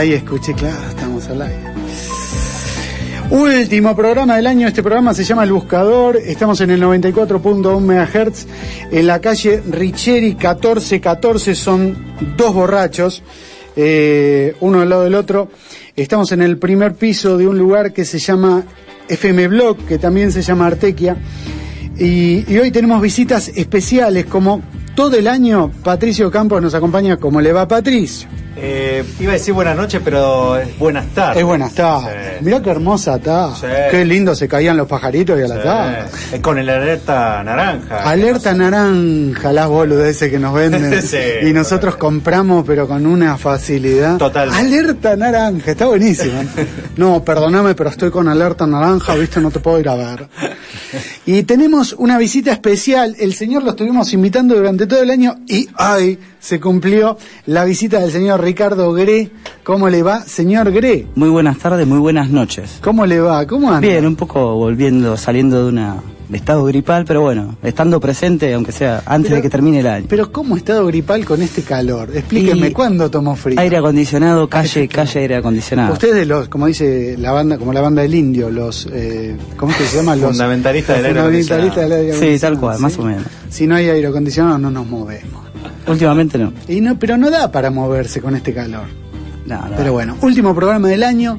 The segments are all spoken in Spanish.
Ahí escuché, claro, estamos al aire. Último programa del año, este programa se llama El Buscador, estamos en el 94.1 MHz, en la calle Richieri 1414, son dos borrachos, uno al lado del otro. Estamos en el primer piso de un lugar que se llama FM Blog, que también se llama Artequia, y hoy tenemos visitas especiales, como todo el año. Patricio Campos nos acompaña. ¿Cómo le va, Patricio? Iba a decir buenas noches, pero es buenas tardes. Es buenas tardes. Sí. Mirá qué hermosa está. Sí. Qué lindo se caían los pajaritos y a la tarde. Con el alerta naranja. Alerta naranja, las boludeces que nos venden. Sí, y nosotros compramos, pero con una facilidad. Total. Alerta naranja, está buenísimo. No, perdóname, pero estoy con alerta naranja, viste, no te puedo ir a ver. Y tenemos una visita especial. El señor lo estuvimos invitando durante todo el año y ¡ay! Se cumplió la visita del señor Ricardo Gré. ¿Cómo le va, señor Gré? Muy buenas tardes, muy buenas noches. ¿Cómo le va? ¿Cómo anda? Bien, un poco saliendo de estado gripal, pero bueno, estando presente, aunque sea antes de que termine el año. Pero ¿cómo estado gripal con este calor? Explíqueme, ¿cuándo tomó frío? Aire acondicionado, calle aire acondicionado. Ustedes como dice la banda, como la banda del Indio, los, ¿cómo es que se llama? Los fundamentalistas del aire acondicionado. Sí, tal cual, más o menos. Si no hay aire acondicionado no nos movemos. Últimamente no. Pero no da para moverse con este calor. No. Pero bueno, último programa del año.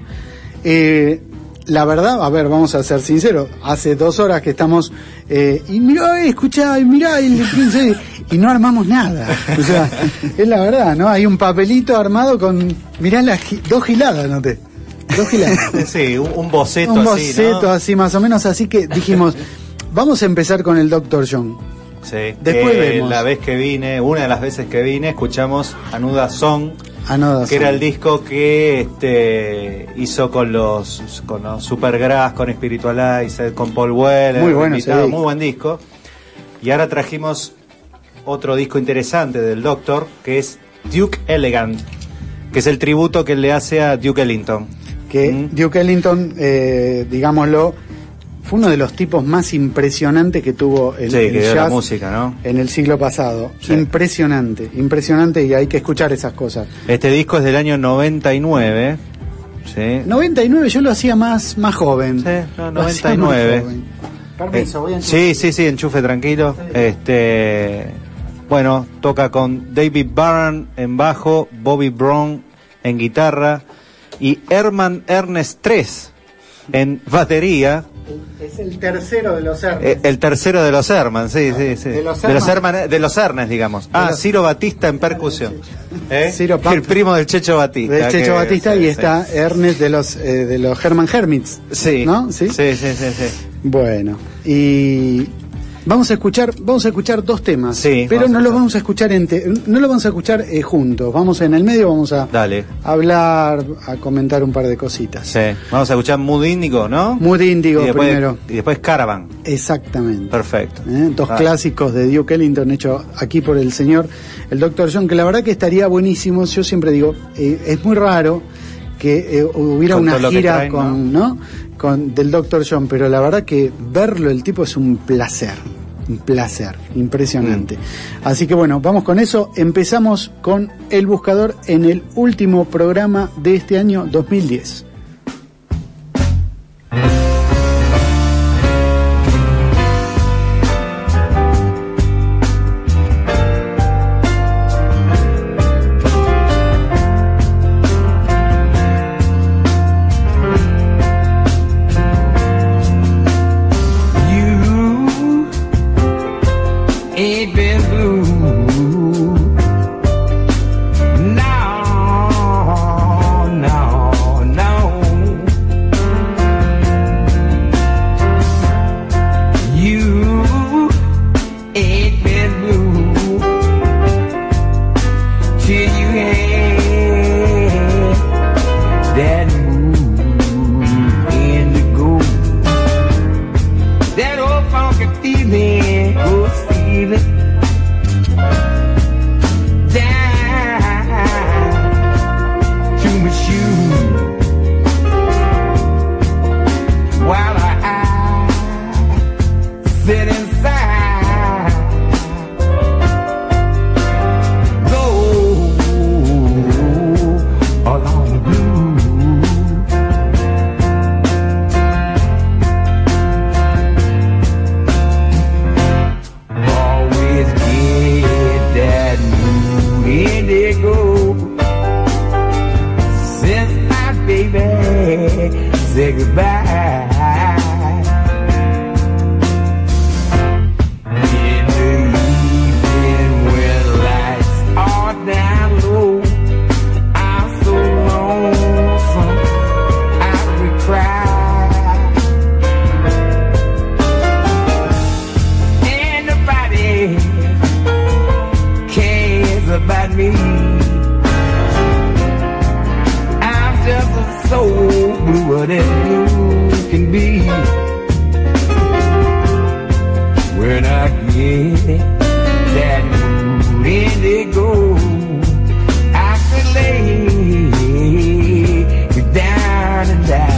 La verdad, a ver, vamos a ser sinceros. Hace 2 horas que estamos y mirá, escuchá, y mirá, y no armamos nada. O sea, es la verdad, ¿no? Hay un papelito armado con, mirá, 2 giladas, noté. 2 giladas. Sí, un boceto así, un boceto así, más o menos. Así que dijimos, vamos a empezar con el Dr. John. Sí, después vemos. Una de las veces que vine, escuchamos Anuda Song, que era el disco que hizo con los Supergrass, con Spiritualized, con Paul Weller. Muy bueno, muy buen disco. Y ahora trajimos otro disco interesante del Doctor, que es Duke Elegant, que es el tributo que él le hace a Duke Ellington. Duke Ellington, digámoslo, fue uno de los tipos más impresionantes que tuvo el jazz, la música, ¿no? En el siglo pasado. Sí. Impresionante, y hay que escuchar esas cosas. Este disco es del año 99. Sí. 99, yo lo hacía más joven. Sí, 99. Permiso, voy a enchufar. Sí, enchufe tranquilo. Sí. Bueno, toca con David Barron en bajo, Bobby Brown en guitarra y Herman Ernest III en batería. Es el tercero de los Ernest. El tercero de los Herman, sí. De los Ernest, digamos. Ciro Batista en percusión. El primo del Checho Batista. Del Checho Batista, y está Ernest de los Herman Hermits. Sí. ¿No? Sí. Bueno, y vamos a escuchar 2 temas. Sí, pero no los vamos a escuchar juntos. Vamos en el medio, vamos a hablar, a comentar un par de cositas. Sí. Vamos a escuchar Mood Índigo, ¿no? Mood Índigo primero. Y después Caravan. Exactamente. Perfecto. 2 clásicos de Duke Ellington hechos aquí por el señor, el Dr. John, que la verdad que estaría buenísimo. Yo siempre digo, es muy raro que hubiera una gira del Dr. John, pero la verdad que verlo, el tipo, es un placer, impresionante. Así que bueno, vamos con eso. Empezamos con El Buscador en el último programa de este año 2010. Along the blue say goodbye. In the evening when lights are down low, I'm so lonesome I could cry. Ain't nobody cares about me. I'm just a soul bluer than blue can be. When I get that mood indigo, I could lay me down and die.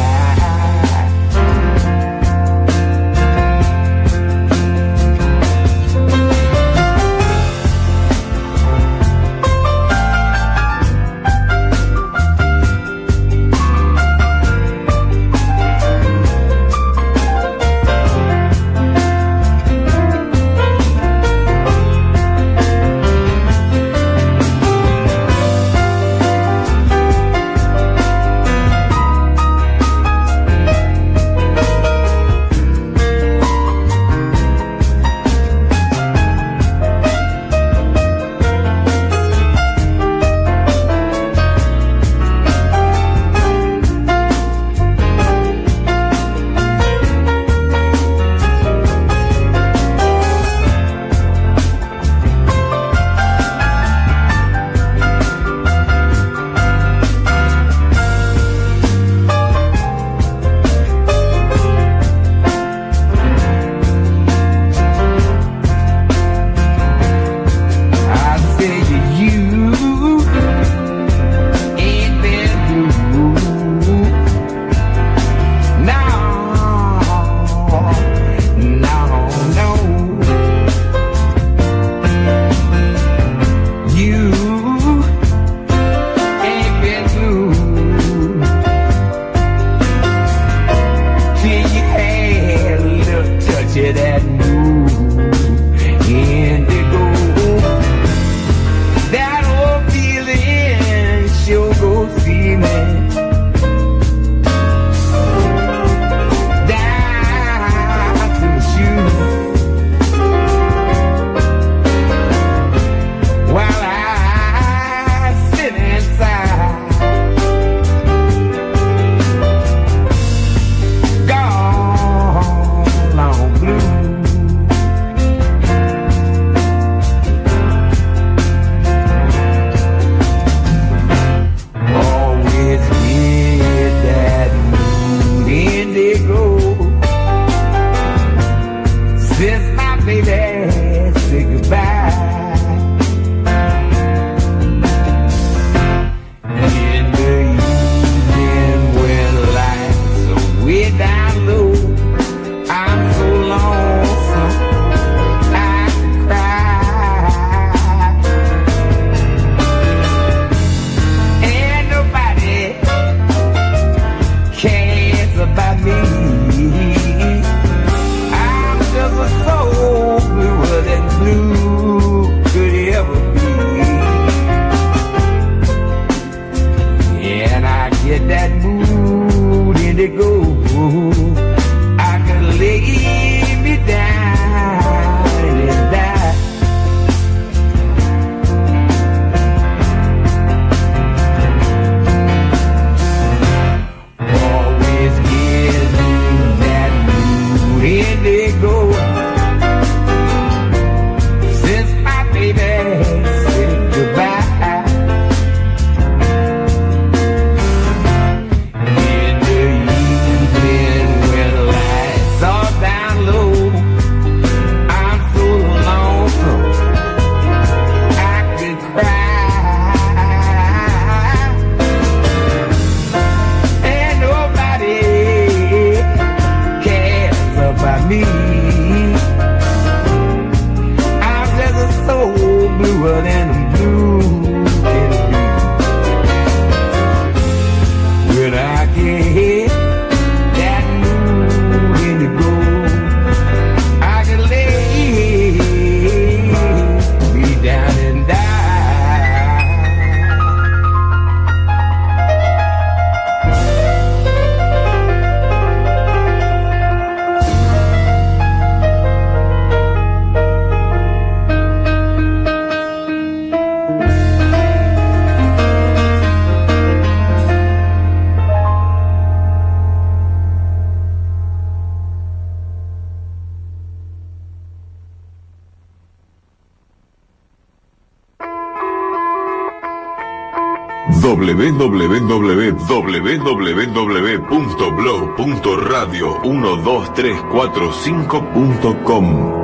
www.radio12345.com.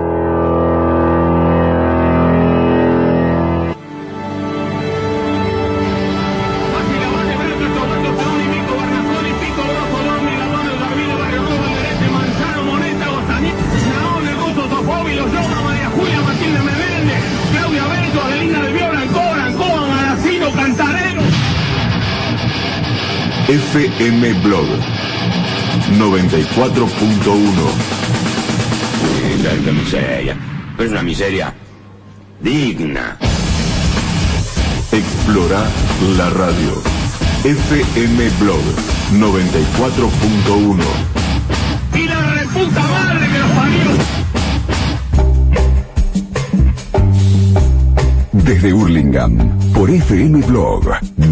FM Blog 94.1. Qué miseria, pero es una miseria digna. Explora la radio. FM Blog 94.1. ¡Y la reputa madre que los parió! Desde Hurlingham, por FM Blog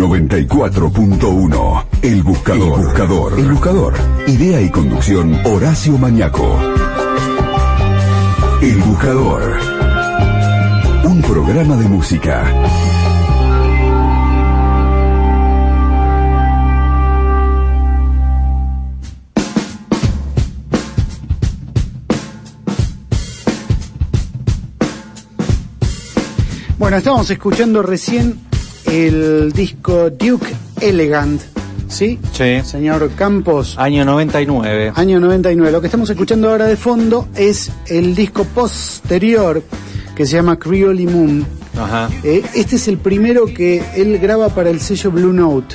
94.1. El Buscador. El Buscador. Idea y conducción, Horacio Mañaco. El Buscador. Un programa de música. Bueno, estábamos escuchando recién el disco Duke Elegant, ¿sí? Sí. Señor Campos. Año 99. Año 99. Lo que estamos escuchando ahora de fondo es el disco posterior que se llama Creole Moon. Ajá. Este es el primero que él graba para el sello Blue Note.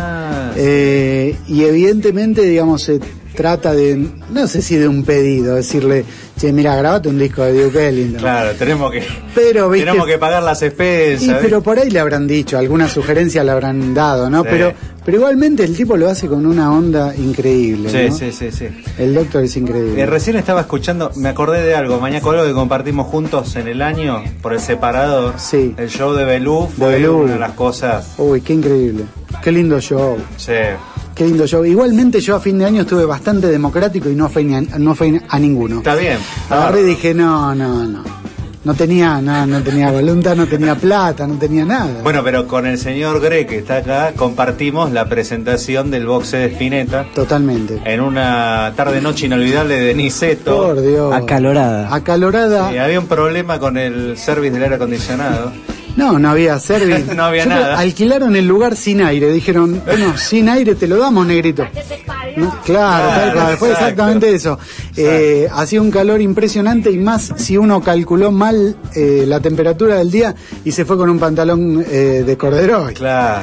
Y evidentemente, digamos, se trata de, no sé si de un pedido, decirle, che, mira, grabate un disco de Duke Ellington. Claro, tenemos que pagar las expensas. Pero por ahí le habrán dicho, alguna sugerencia le habrán dado, ¿no? Sí. Pero igualmente el tipo lo hace con una onda increíble, ¿no? Sí. El Doctor es increíble. Recién estaba escuchando, me acordé de algo, Mañaco, algo que compartimos juntos en el año, por el separador. Sí. El show de Belú fue una de las cosas. Uy, qué increíble. Qué lindo show. Sí. Qué lindo show. Igualmente yo a fin de año estuve bastante democrático y no fue a ninguno. Está bien. Agarré y dije, no. No tenía voluntad, no tenía plata, no tenía nada. Bueno, pero con el señor Gre, que está acá, compartimos la presentación del boxe de Spinetta. Totalmente. En una tarde-noche inolvidable de Niceto. Por Dios. Acalorada. Y había un problema con el service del aire acondicionado. No había service. No había nada. Alquilaron el lugar sin aire. Dijeron, bueno, sin aire te lo damos, negrito. ¿No? Claro, tal cual. Fue exactamente eso. Hacía un calor impresionante y más si uno calculó mal la temperatura del día y se fue con un pantalón de corderoy. Claro.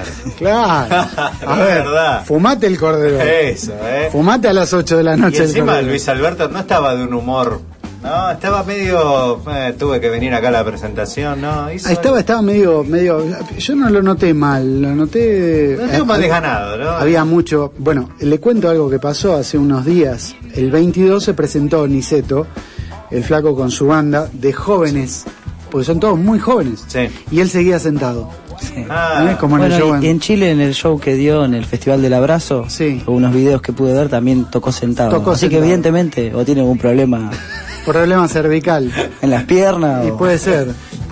A ver, verdad. Fumate el corderoy. Eso, Fumate a las 8 de la noche. Y encima el corderoy. Luis Alberto no estaba de un humor. No, estaba medio. Tuve que venir acá a la presentación, ¿no? Estaba medio. Yo no lo noté mal, lo noté. Más desganado, ¿no? Había mucho. Bueno, le cuento algo que pasó hace unos días. El 22 se presentó Niceto, el flaco con su banda de jóvenes, porque son todos muy jóvenes. Sí. Y él seguía sentado. Sí. Como en el show. Y en Chile, en el show que dio en el Festival del Abrazo, sí, unos videos que pude ver, también tocó sentado. Así que evidentemente, o tiene algún problema cervical en las piernas. Y puede ser.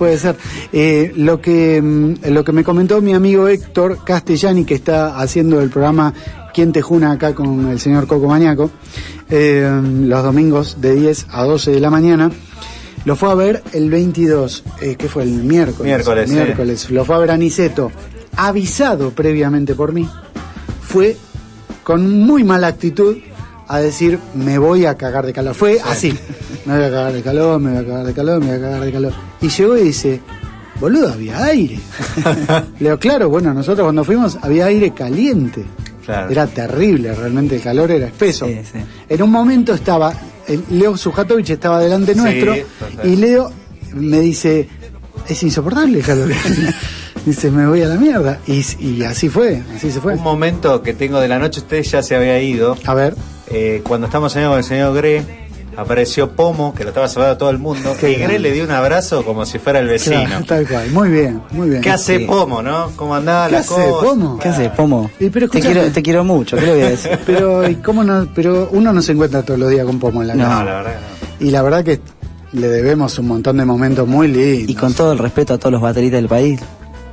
Lo que me comentó mi amigo Héctor Castellani, que está haciendo el programa ¿Quién te juna? Acá con el señor Coco Mañaco, los domingos de 10 a 12 de la mañana. Lo fue a ver el 22, que fue el miércoles. Sí. Lo fue a ver a Niceto, avisado previamente por mí. Fue con muy mala actitud a decir, me voy a cagar de calor. Fue así, me voy a cagar de calor. Y llegó y dice, boludo, había aire. Le digo, claro, bueno, nosotros cuando fuimos había aire caliente. Claro. Era terrible, realmente el calor era espeso. Sí. En un momento estaba, Leo Sujatovich estaba delante nuestro, y Leo me dice, es insoportable el calor. Dice, me voy a la mierda. Y así fue, así se fue. Un momento que tengo de la noche, usted ya se había ido. A ver. Cuando estamos con el señor Gre, apareció Pomo, que lo estaba saludando a todo el mundo. Y Gre le dio un abrazo como si fuera el vecino. Claro, tal cual, muy bien. ¿Qué hace Pomo, no? ¿Cómo andaba la cosa? ¿Qué hace Pomo? Pero te quiero mucho, ¿qué le voy a decir? Pero uno no se encuentra todos los días con Pomo en la casa. No, la verdad que no. Y la verdad que le debemos un montón de momentos muy lindos. Y con todo el respeto a todos los bateristas del país,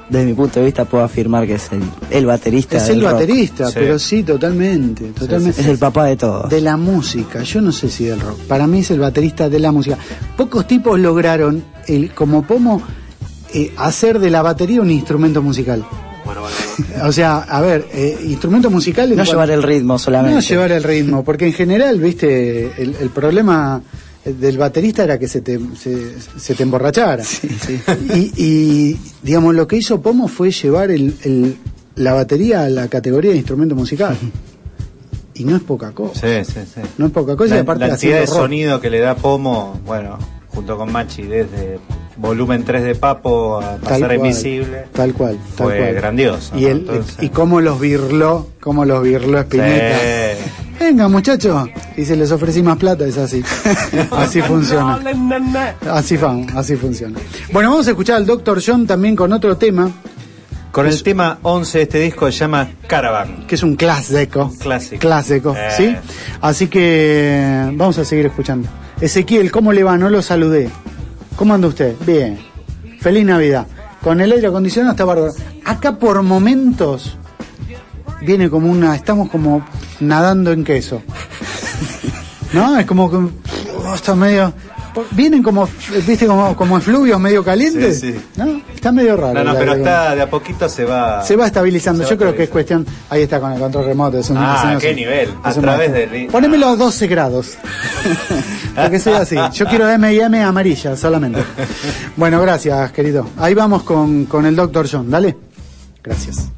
desde mi punto de vista puedo afirmar que es el baterista. Es el del rock. baterista, Sí. pero sí, totalmente. Es el papá de todos. De la música, yo no sé si del rock. Para mí es el baterista de la música. Pocos tipos lograron, como Pomo, hacer de la batería un instrumento musical. O sea, a ver, instrumento musical... No llevar el ritmo solamente. No llevar el ritmo, porque en general, viste, el problema del baterista era que se te emborrachara. Sí, sí. Y digamos, lo que hizo Pomo fue llevar la batería a la categoría de instrumento musical. Y no es poca cosa. Sí. No es poca cosa. Y La aparte cantidad de haciendo rock. sonido que le da Pomo, bueno, junto con Machi, desde volumen 3 de Papo a pasar a Invisible. Tal cual. Fue grandioso. Y, ¿no? y cómo los virló Spinetta. Sí. Venga, muchachos. Y se les ofrecí más plata, es así. Así funciona. Así funciona. Bueno, vamos a escuchar al Dr. John también con otro tema, Con el tema 11 de este disco se llama Caravan. que es un clásico. Clásico. ¿Sí? Así que vamos a seguir escuchando. Ezequiel, ¿cómo le va? No lo saludé. ¿Cómo anda usted? Bien. Feliz Navidad. Con el aire acondicionado está bárbaro. Acá por momentos viene como estamos como nadando en queso. ¿No? Es como que está medio... Vienen como, viste, como efluvios medio calientes. Sí. ¿No? Está medio raro. No, pero está de a poquito se va estabilizando. se va Yo creo que es estabilizando. cuestión. Ahí está con el control remoto. Es un qué nivel. A través del... Ponémelo a 12 grados. Porque sea así. Yo quiero M&M amarilla solamente. Bueno, gracias, querido. Ahí vamos con el Dr. John. Dale. Gracias.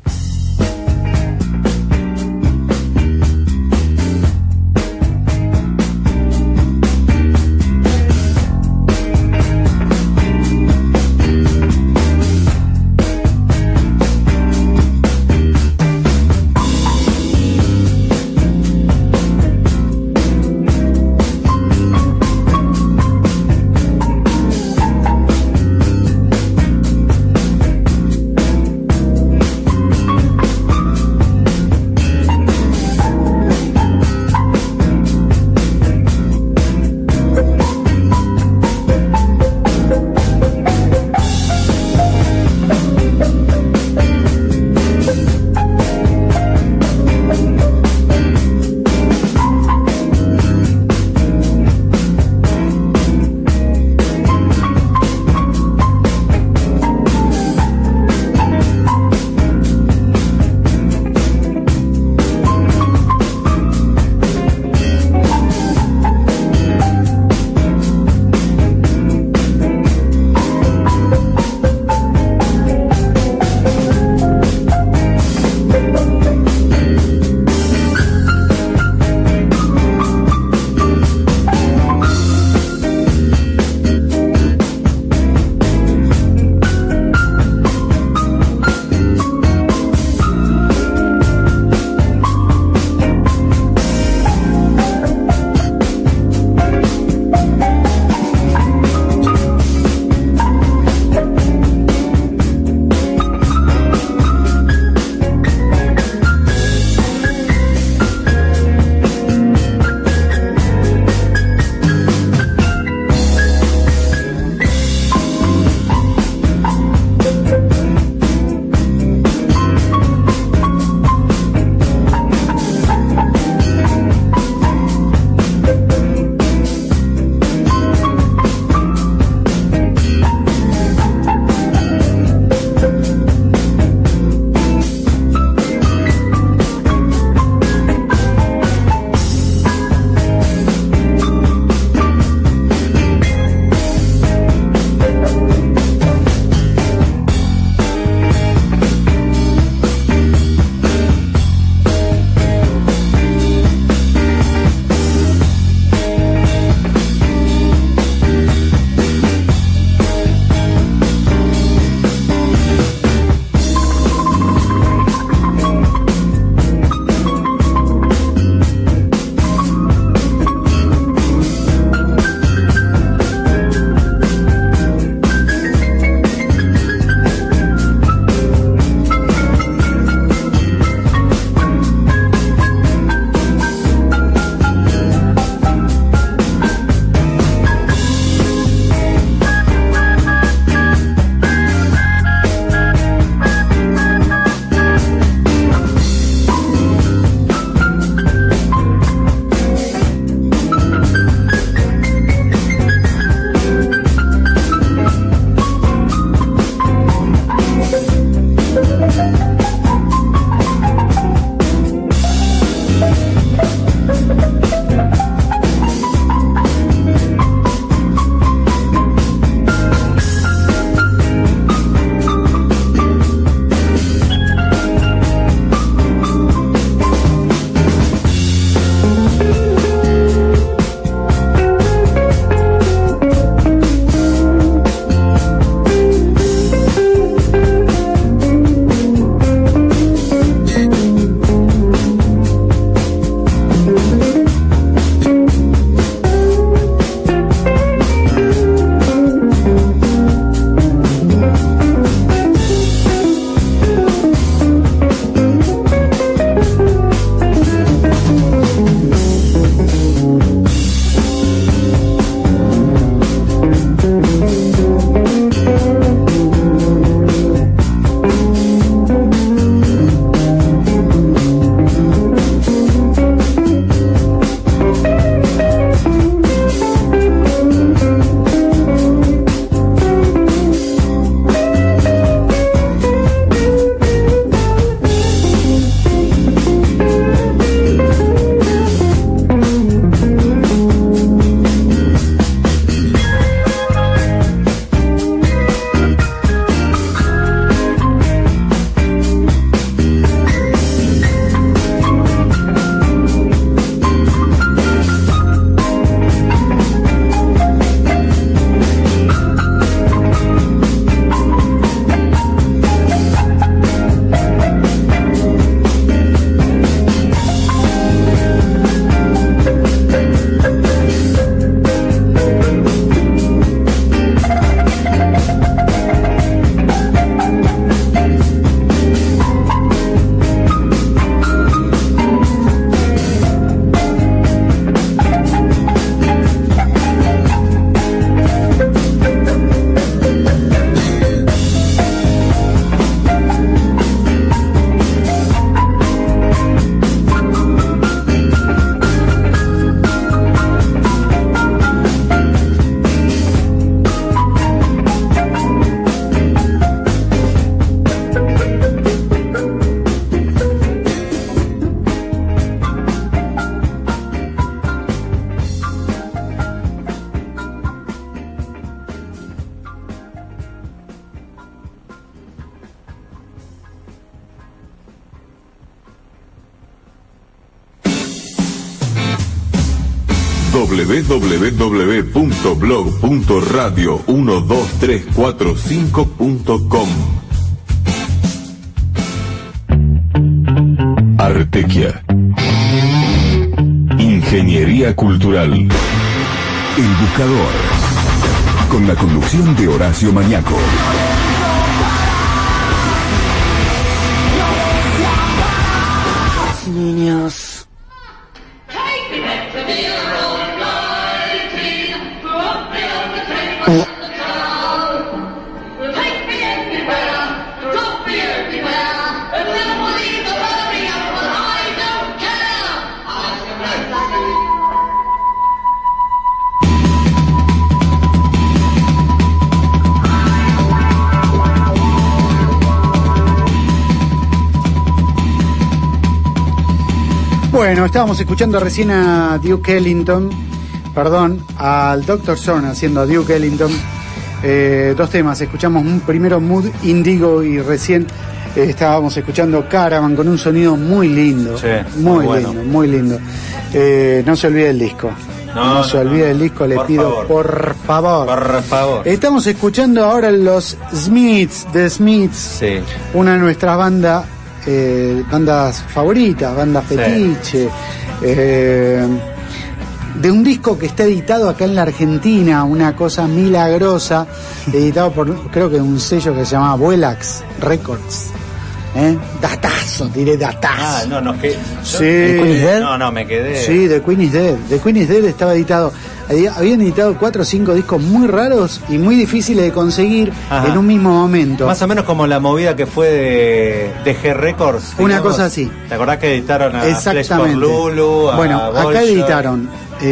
www.blog.radio12345.com. Artequia. Ingeniería cultural. El Buscador. Con la conducción de Horacio Mañaco. Niños. Bueno, estábamos escuchando recién a Duke Ellington, al Dr. Zorn haciendo a Duke Ellington. Dos temas, escuchamos primero Mood Indigo y recién estábamos escuchando Caravan con un sonido muy lindo, sí, muy bueno. lindo, muy lindo. No se olvide del disco. No se olvide del disco, le pido por favor. Estamos escuchando ahora los Smiths, The Smiths, sí, una de nuestras bandas favoritas, banda fetiche, de un disco que está editado acá en la Argentina, una cosa milagrosa, editado por, creo que un sello que se llama Vuelax Records. Datazo, diré datazo. Sí. ¿The Queen is Dead? No, me quedé. Sí, The Queen is Dead. The Queen is Dead estaba editado. Habían editado 4 o 5 discos muy raros y muy difíciles de conseguir. Ajá. En un mismo momento. Más o menos como la movida que fue de G Records. Una digamos, cosa así. ¿Te acordás que editaron a Exactamente. Flesh for Lulu? Bueno, acá editaron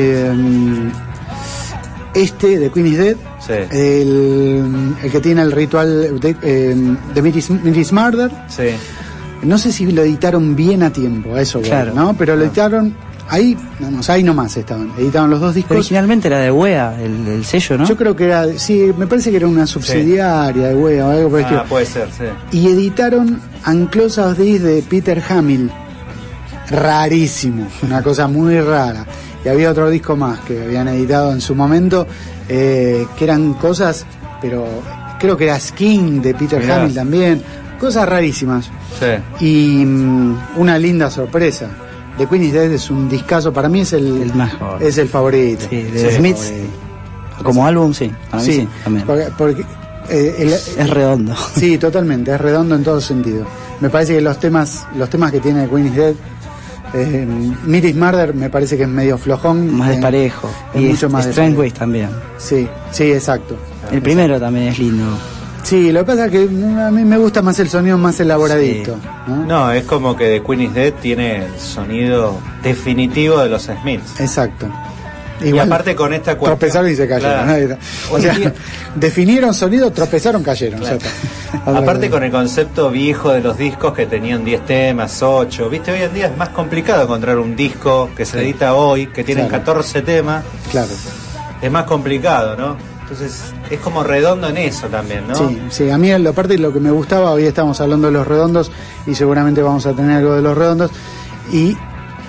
The Queen is Dead. Sí. El que tiene el ritual de Miris Murder. Sí. No sé si lo editaron bien a tiempo, a eso, claro, ¿no? Pero lo editaron ahí nomás estaban. Editaron los dos discos. Originalmente era de Wea, el sello, ¿no? Yo creo que era, sí, me parece que era una subsidiaria de Wea o algo por el estilo. Puede ser, sí. Y editaron Unclose of This de Peter Hamill. Rarísimo, una cosa muy rara. Y había otro disco más que habían editado en su momento, que eran cosas, pero creo que era Skin de Peter Hamill también, cosas rarísimas. Sí. Y una linda sorpresa. The Queen is Dead es un discazo, para mí es el mejor. Es el favorito. Sí, de Smiths. Como álbum, sí. Para mí sí, también. Porque es redondo. Sí, totalmente, es redondo en todo sentido. Me parece que los temas que tiene The Queen is Dead, Miris Murder me parece que es medio flojón, más desparejo, y mucho más Strangeways también. Sí, exacto. El primero también es lindo. Sí, lo que pasa es que a mí me gusta más el sonido más elaboradito. Sí. No, es como que The Queen is Dead tiene el sonido definitivo de los Smiths. Exacto. Igual, y aparte con esta cuestión, tropezaron y se cayeron. Claro. O sea, definieron sonido, tropezaron, cayeron. Claro. Aparte con el concepto viejo de los discos que tenían 10 temas, 8. Viste, hoy en día es más complicado encontrar un disco que se edita hoy, que tiene 14 temas. Claro. Es más complicado, ¿no? Entonces es como redondo en eso también, ¿no? Sí, a mí aparte de lo que me gustaba, hoy estamos hablando de los redondos y seguramente vamos a tener algo de los redondos, y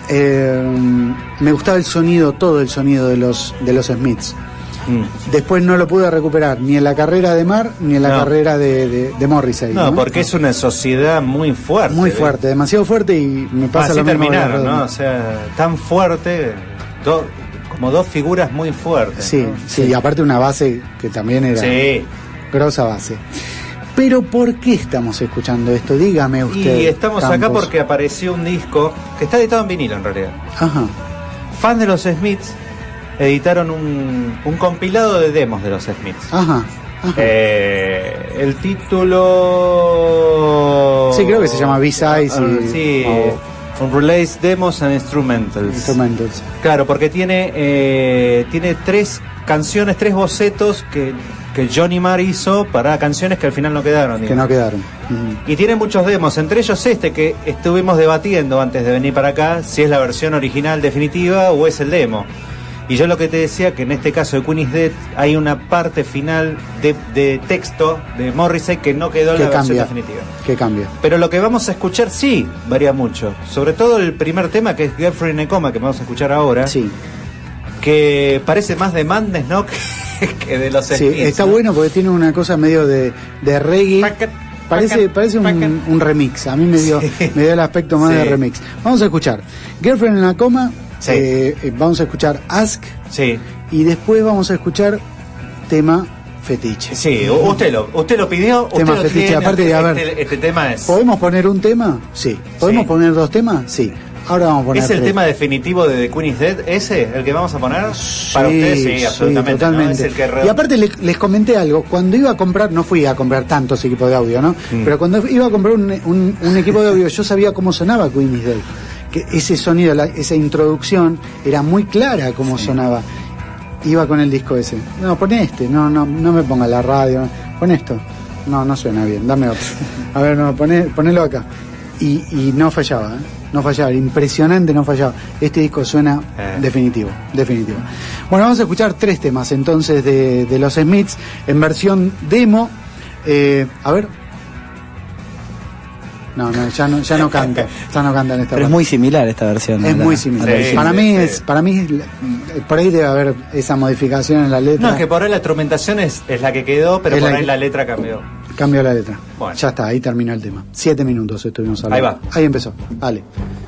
me gustaba el sonido, todo el sonido de los Smiths. Después no lo pude recuperar ni en la carrera de Marr ni en la carrera de Morrissey. No, porque es una sociedad muy fuerte. Muy fuerte, demasiado fuerte, y me pasa lo mismo. Así terminaron, ¿no? O sea, tan fuerte, como dos figuras muy fuertes. Sí, ¿no? Sí, y aparte una base que también era grosa base. Pero ¿por qué estamos escuchando esto? Dígame usted. Y estamos acá porque apareció un disco que está editado en vinilo en realidad. Ajá. Fans de los Smiths editaron un compilado de demos de los Smiths. Ajá. El título... Sí, creo que se llama B-Sides. Sí. Unreleased Demos and Instrumentals. Claro, porque tiene 3 canciones, 3 bocetos que Johnny Marr hizo para canciones que al final no quedaron. Que no quedaron. Y tiene muchos demos, entre ellos que estuvimos debatiendo antes de venir para acá, si es la versión original definitiva o es el demo. Y yo lo que te decía, que en este caso de Queen is Dead hay una parte final de texto de Morrissey que no quedó en la versión definitiva. Que cambia. Pero lo que vamos a escuchar sí varía mucho. Sobre todo el primer tema, que es Girlfriend in a Coma, que vamos a escuchar ahora. Sí. que parece más de Madness, ¿no? que de los Sí, Smiths, está ¿no? bueno porque tiene una cosa medio de reggae. Parece un remix. A mí me dio el aspecto más Sí. de remix. Vamos a escuchar Girlfriend in a Coma. Sí. Vamos a escuchar Ask. Sí. Y después vamos a escuchar tema fetiche. Sí, usted lo pidió, Tema usted lo fetiche, tiene, aparte, a ver. este tema es... ¿Podemos poner un tema? Sí. ¿Podemos Sí. poner 2 temas? Sí. Ahora vamos a poner ¿Es el 3. tema definitivo de The Queen is Dead ese, el que vamos a poner? Para ustedes, sí, absolutamente. totalmente. ¿no? Es el que Y aparte les comenté algo, cuando iba a comprar, no fui a comprar tantos equipos de audio, ¿no? Pero cuando iba a comprar un equipo de audio, yo sabía cómo sonaba Queen is Dead. Que ese sonido, esa introducción, era muy clara cómo sonaba. Iba con el disco ese. No, pon este, no me ponga la radio, pon esto. No suena bien, dame otro. A ver, no, ponelo acá. Y no fallaba, ¿eh? No fallaba, impresionante, no fallaba. Este disco suena definitivo. Bueno, vamos a escuchar 3 temas entonces de los Smiths en versión demo. A ver. No, ya no canta. Ya no canta en esta Pero es parte. muy similar esta versión. Es a la- muy a similar. la Sí, original. Para mí, por ahí debe haber esa modificación en la letra. No, es que por ahí la instrumentación es la que quedó, pero Es por la ahí que- la letra cambió. Cambió la letra. Bueno. Ya está, ahí terminó el tema. 7 minutos estuvimos hablando. Ahí va. Ahí empezó. Dale.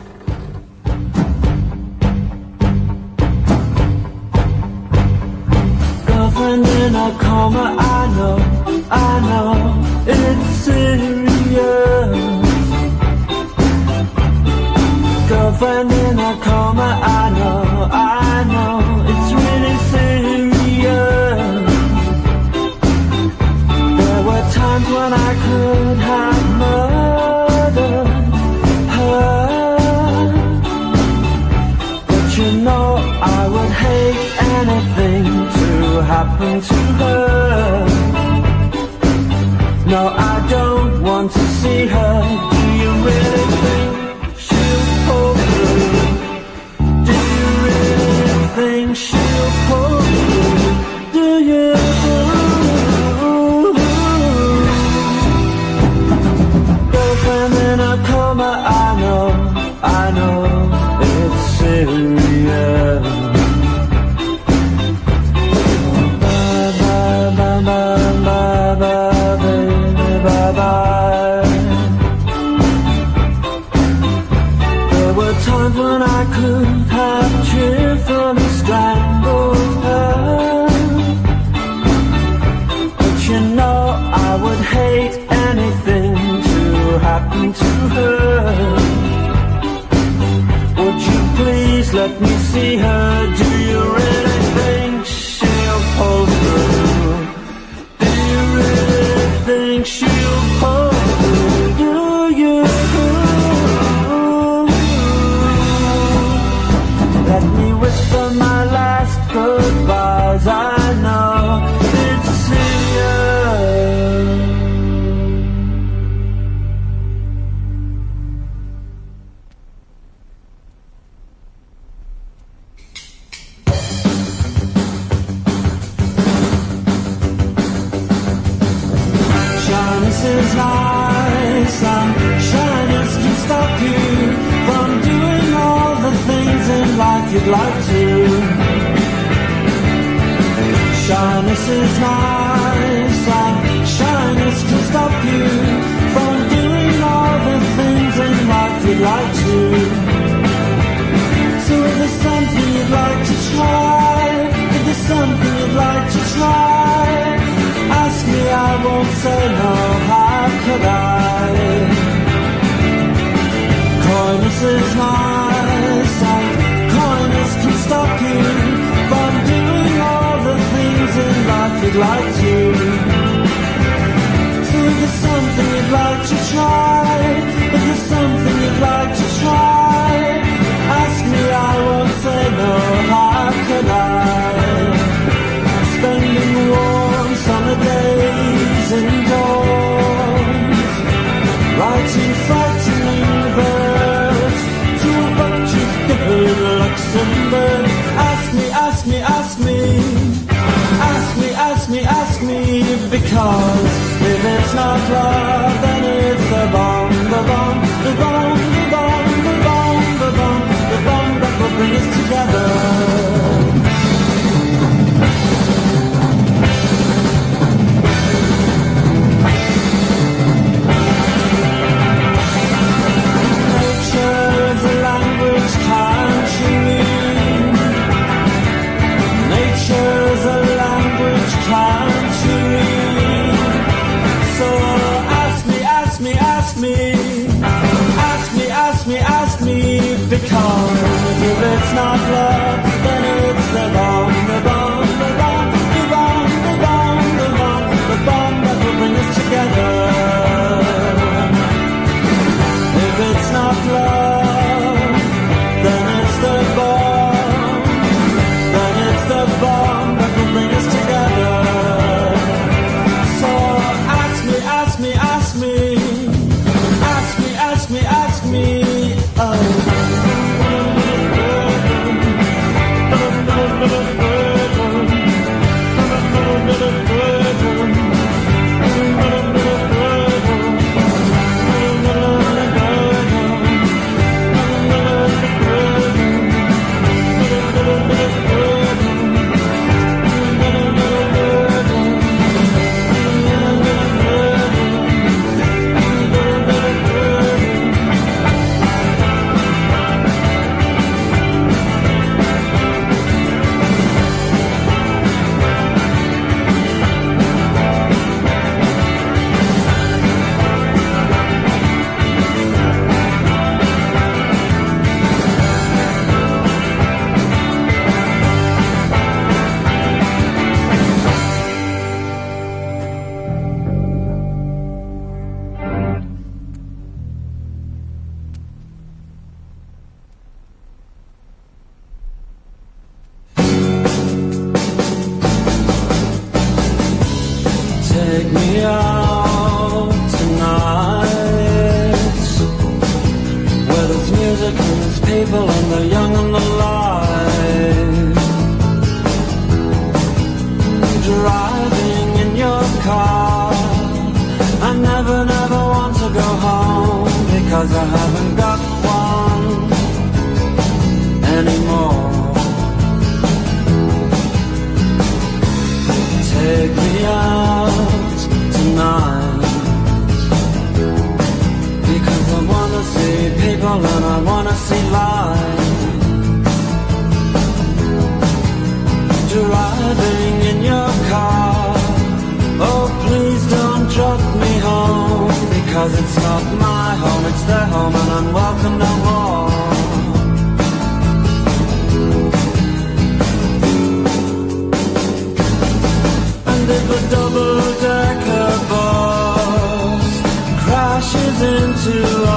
Girlfriend in a coma, I know, it's serious. Girlfriend in a coma, I know, it's really serious. There were times when I could have murdered her, but you know I would hate anything to happen to her. No, I don't want to see her. Do you really think she'll pull through? Do you really think she'll pull through? Do you? Girlfriend in a coma, I know, it's serious. There were times when I could have cheerfully strangled her, but you know I would hate anything to happen to her. Would you please let me see her? Do you really think she'll pull through? Do you really think she'll pull through? Do you? Let me whisper my last goodbyes. I know it's serious. Shyness is nice, and shyness can stop you from doing all the things in life you'd like to. Shyness is nice, and shyness can stop you from doing all the things in life you'd like to. So if there's something you'd like to try, if there's something you'd like to try, ask me, I won't say no, how could I? Coyness is nice, and coyness can stop you from doing all the things in life you'd like to. So if there's something you'd like to try, if there's something you'd like to try, ask me, I won't say no, how could I? Spending warm summer days indoors, writing frightening verse to a bunch of good Luxembourg. Ask me, ask me, ask me, ask me, ask me, ask me, because if it's not love, then it's the bomb, the bomb, the bomb, the bomb, the bomb, the bomb, the bomb that will bring us together. people and the young and the light. Driving in your car, I never want to go home, because I haven't got one anymore. Take me out tonight, because I wanna see people and I wanna see life. Driving in your car, oh please don't drop me home, because it's not my home, it's their home and I'm welcome no more. And if a double-decker bus crashes into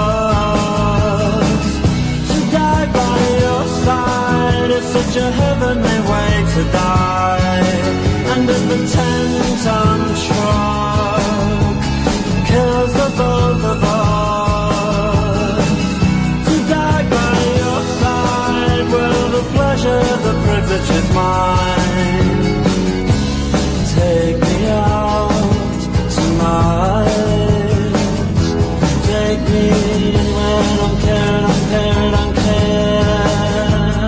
us, to die by your side is such a heavenly way to die. And if the 10-ton truck kills the both of us, to die by your side, well, the pleasure, the privilege is mine. Take me out tonight, take me anywhere, don't care, don't care, don't care.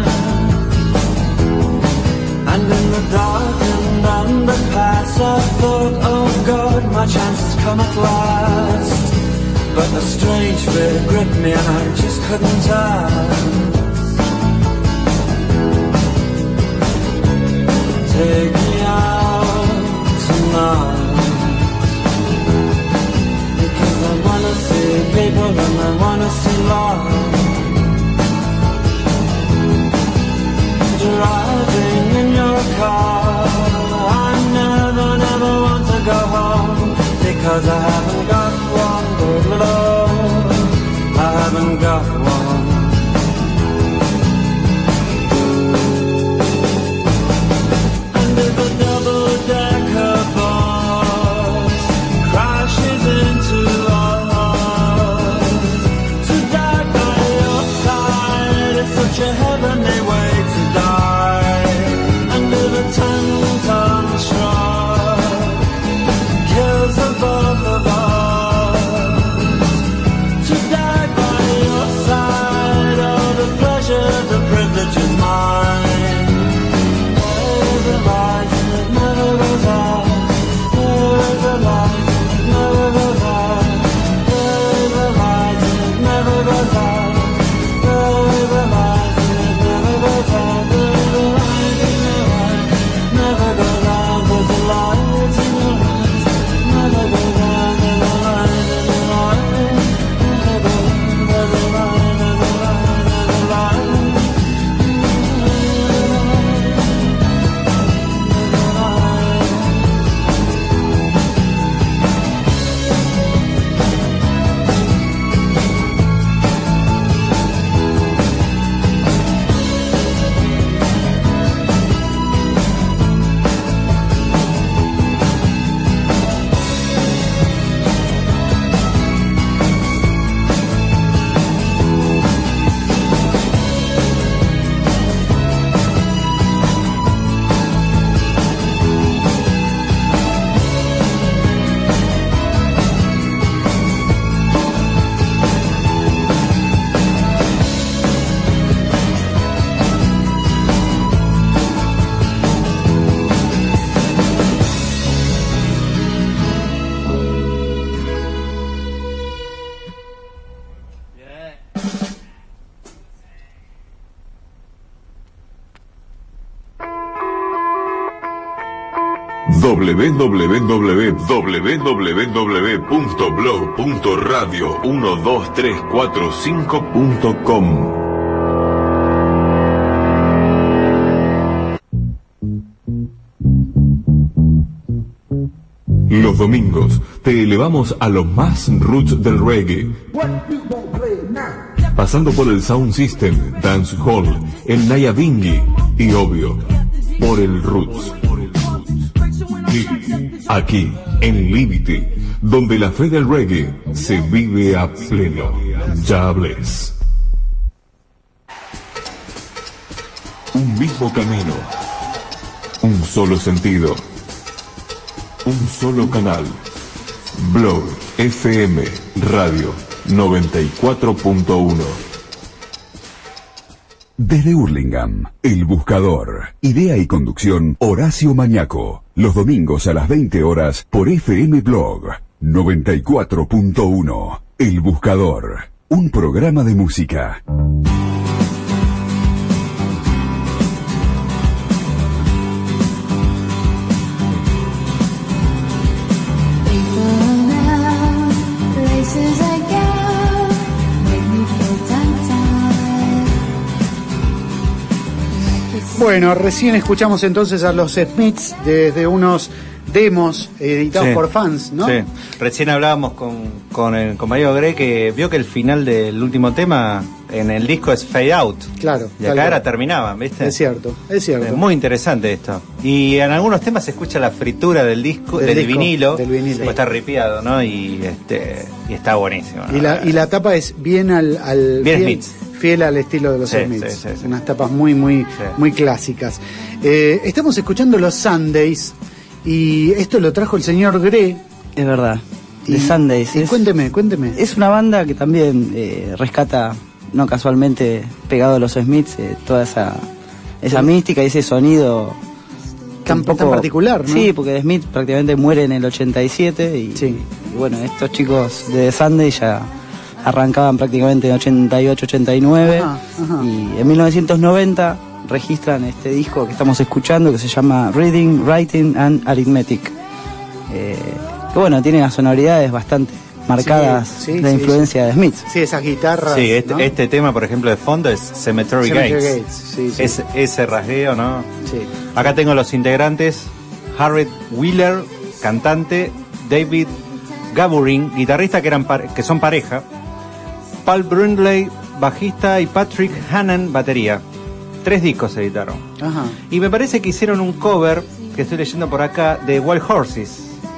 And in the dark and underpass, I thought, oh God, my chance has come at last. But a strange fear gripped me and I just couldn't dance. Take me out tonight, because I wanna see people and I wanna see life. Driving in your car, I never want to go home, because I haven't got one, good Lord, I haven't got one. And if a double-decker bus crashes into us, to die by your side is such a heavenly way to die. And if a 10-ton truck kills the both of us, to die by your side, oh, the pleasure, the privilege is mine. There's a light and it never goes out. There's a light and it never goes out. There's a light and it never goes out. There's a light and it never goes out. There's a light in your eyes, never goes out. There's a light in your eyes, never goes out. There's a light in your eyes, never goes out. There's a light, there's a light, there's a light. www.blog.radio12345.com. Los domingos te elevamos a lo más roots del reggae, pasando por el Sound System, Dance Hall, el Nyabinghi y obvio por el Roots. Y aquí en Liberty, donde la fe del reggae se vive a pleno. Ya hables. Un mismo camino. Un solo sentido. Un solo canal. Blog FM Radio 94.1. Desde Hurlingham, El Buscador. Idea y conducción, Horacio Mañaco. Los domingos a las 20 horas por FM Blog 94.1. El Buscador. Un programa de música. Bueno, recién escuchamos entonces a los Smiths desde unos demos editados por fans, ¿no? Sí, recién hablábamos con el compañero Greg que vio que el final del último tema en el disco es Fade Out. Claro. Y acá era terminaban, ¿viste? Es cierto, es cierto. Es muy interesante esto. Y en algunos temas se escucha la fritura del disco, del vinilo. Del vinilo. Pues está ripiado, ¿no? Y está buenísimo, ¿no? Y la tapa es bien bien Smiths. Fiel al estilo de los Smiths. Sí. Unas tapas muy clásicas. Estamos escuchando los Sundays y esto lo trajo el señor Gre. Es verdad. The Sundays. Y cuénteme. Es una banda que también rescata, no casualmente pegado a los Smiths, toda esa mística y ese sonido tan particular, ¿no? Sí, porque The Smiths prácticamente muere en el 87 y bueno, estos chicos de The Sundays ya arrancaban prácticamente en 88, 89 y en 1990 registran este disco que estamos escuchando que se llama Reading, Writing and Arithmetic, que bueno, tiene unas sonoridades bastante marcadas de influencia de Smith. Sí, esas guitarras. Sí, ¿no? este tema, por ejemplo, de fondo es Cemetery Gates. Sí. Ese rasgueo, ¿no? Sí. Acá tengo los integrantes: Harriet Wheeler, cantante; David Gaburin, guitarrista, que son pareja; Paul Brindley, bajista; y Patrick Hannan, batería. 3 discos se editaron. Ajá. Y me parece que hicieron un cover, que estoy leyendo por acá, de Wild Horses.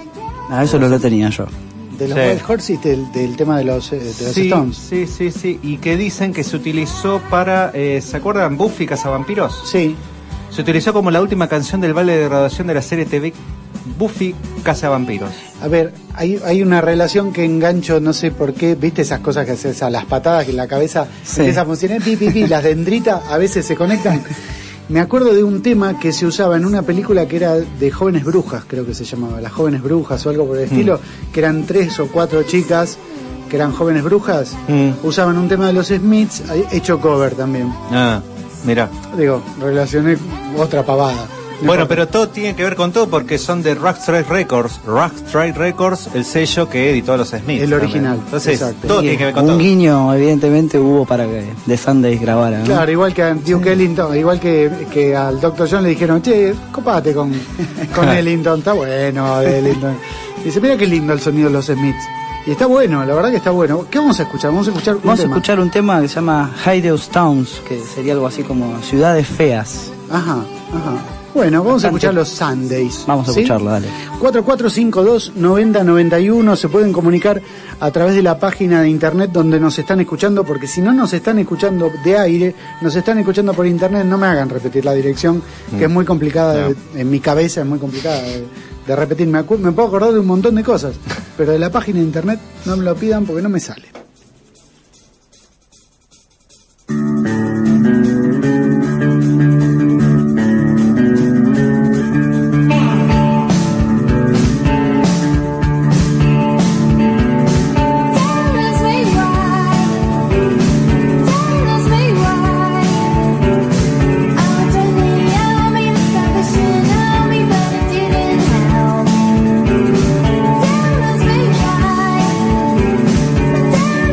Eso lo tenía yo. De los Wild Horses, del tema de los Stones. Sí. Y que dicen que se utilizó para... ¿se acuerdan? Buffy Cazavampiros. Sí. Se utilizó como la última canción del baile de graduación de la serie TV Buffy Cazavampiros. A ver, hay una relación que engancho, no sé por qué, viste esas cosas que haces a las patadas que en la cabeza empieza a funcionar, las dendritas a veces se conectan. Me acuerdo de un tema que se usaba en una película que era de jóvenes brujas, creo que se llamaba, Las Jóvenes Brujas o algo por el estilo, que eran 3 o 4 chicas que eran jóvenes brujas, usaban un tema de los Smiths, hecho cover también. Ah, mira. Digo, relacioné otra pavada. Bueno, pero todo tiene que ver con todo porque son de Rockstrike Records. Rockstrike Records, el sello que editó los Smiths. El original. Entonces, exacto. todo tiene que ver con todo. Un guiño, evidentemente, hubo para que The Sundays grabara, ¿no? Claro, igual que a Duke Ellington, igual que al Dr. John le dijeron, che, copate con Ellington, está bueno Ellington. Dice, mira qué lindo el sonido de los Smiths. Y está bueno, la verdad que está bueno. ¿Qué vamos a escuchar? Vamos a escuchar un tema que se llama Hideous Towns, que sería algo así como Ciudades Feas. Ajá. Bueno, vamos a escuchar los Sundays. Vamos a escucharlo, dale. 4452-9091. Se pueden comunicar a través de la página de internet donde nos están escuchando, porque si no nos están escuchando de aire, nos están escuchando por internet, no me hagan repetir la dirección, que es muy complicada, en mi cabeza es muy complicada de repetir. Me puedo acordar de un montón de cosas, pero de la página de internet no me lo pidan porque no me sale. Down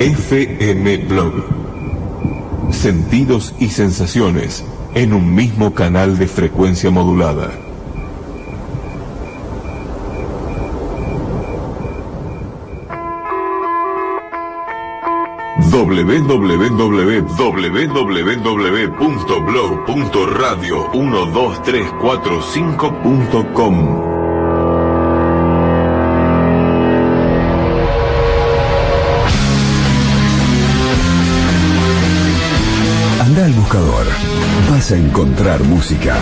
FM Blog. Sentidos y sensaciones en un mismo canal de frecuencia modulada. www.blog.radio12345.com. Anda al buscador, vas a encontrar música.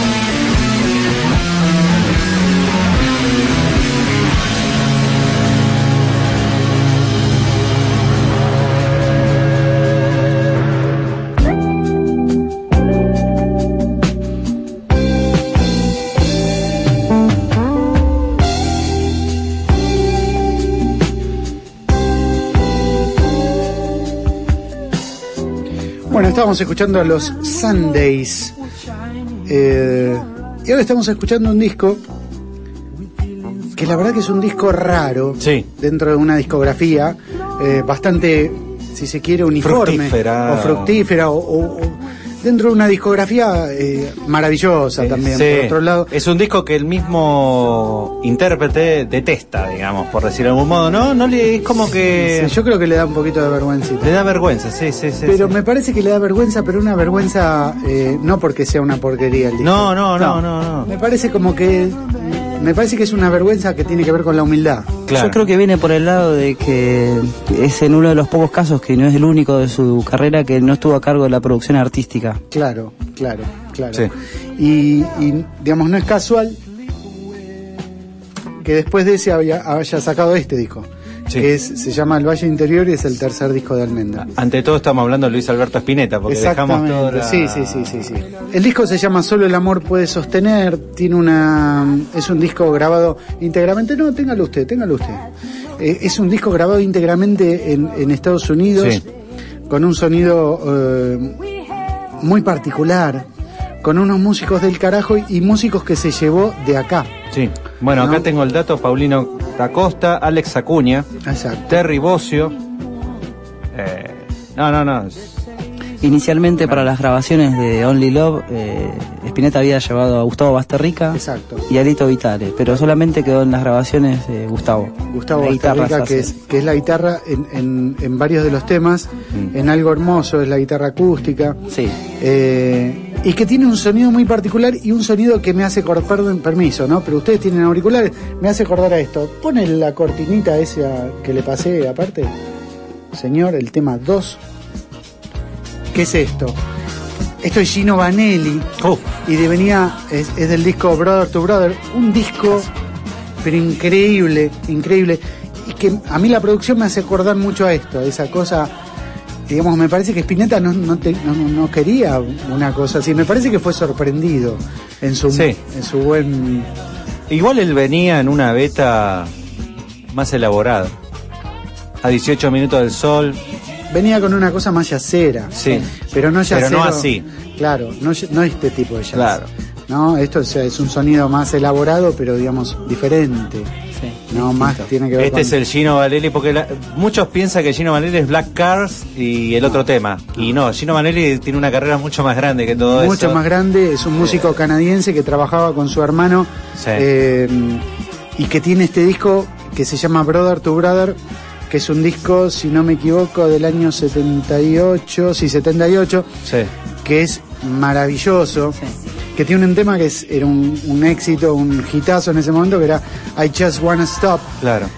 Bueno, estábamos escuchando a los Sundays y ahora estamos escuchando un disco que la verdad que es un disco raro, sí, dentro de una discografía bastante, si se quiere, uniforme o fructífera o dentro de una discografía maravillosa también, sí, por otro lado. Es un disco que el mismo intérprete detesta, digamos, por decirlo de algún modo, ¿no? No le, es como que... Sí, yo creo que le da un poquito de vergüenza. Le da vergüenza, sí. Pero me parece que le da vergüenza, pero una vergüenza no porque sea una porquería el disco. No. Me parece como que... Me parece que es una vergüenza que tiene que ver con la humildad. Claro. Yo creo que viene por el lado de que es en uno de los pocos casos, que no es el único de su carrera, que no estuvo a cargo de la producción artística. Claro. Sí. Y digamos, no es casual que después de ese haya sacado este disco. Sí. Que se llama El Valle Interior y es el tercer disco de Almendra. Ante todo estamos hablando de Luis Alberto Spinetta, porque dejamos todo Sí. El disco se llama Solo el amor puede sostener, es un disco grabado íntegramente, téngalo usted. Es un disco grabado íntegramente en Estados Unidos, sí, con un sonido muy particular, con unos músicos del carajo y músicos que se llevó de acá. Sí. Bueno, acá tengo el dato: Paulino da Costa, Alex Acuña, exacto, Terry Bozzio. Inicialmente para las grabaciones de Only Love, Spinetta había llevado a Gustavo Basterrica, exacto, y a Lito Vitale, pero solamente quedó en las grabaciones Gustavo Basterrica, que es la guitarra en varios de los temas, en Algo Hermoso es la guitarra acústica, sí, y que tiene un sonido muy particular y un sonido que me hace acordar, permiso, ¿no? Pero ustedes tienen auriculares, me hace acordar a esto. Pone la cortinita esa que le pasé aparte, señor, el tema 2. ¿Qué es esto? Esto es Gino Vanelli, y es del disco Brother to Brother, un disco pero increíble, y que a mí la producción me hace acordar mucho a esto, a esa cosa. Digamos, me parece que Spinetta no quería una cosa así. Me parece que fue sorprendido en su buen... Igual él venía en una beta más elaborada. A 18 minutos del sol. Venía con una cosa más yacera. Sí. Pero no yacero. Pero no así. Claro, no este tipo de jazz. Claro. No, esto es un sonido más elaborado, pero digamos diferente. Sí, no, más tiene que ver con... es el Gino Vanelli, porque muchos piensan que Gino Vanelli es Black Cars y el otro tema. Y no, Gino Vanelli tiene una carrera mucho más grande que todo eso. Mucho más grande, es un músico canadiense que trabajaba con su hermano, sí, y que tiene este disco que se llama Brother to Brother, que es un disco, si no me equivoco, del año 78, sí, que es maravilloso. Sí. Que tiene un tema que era un éxito, un hitazo en ese momento, que era I Just Wanna Stop. Claro.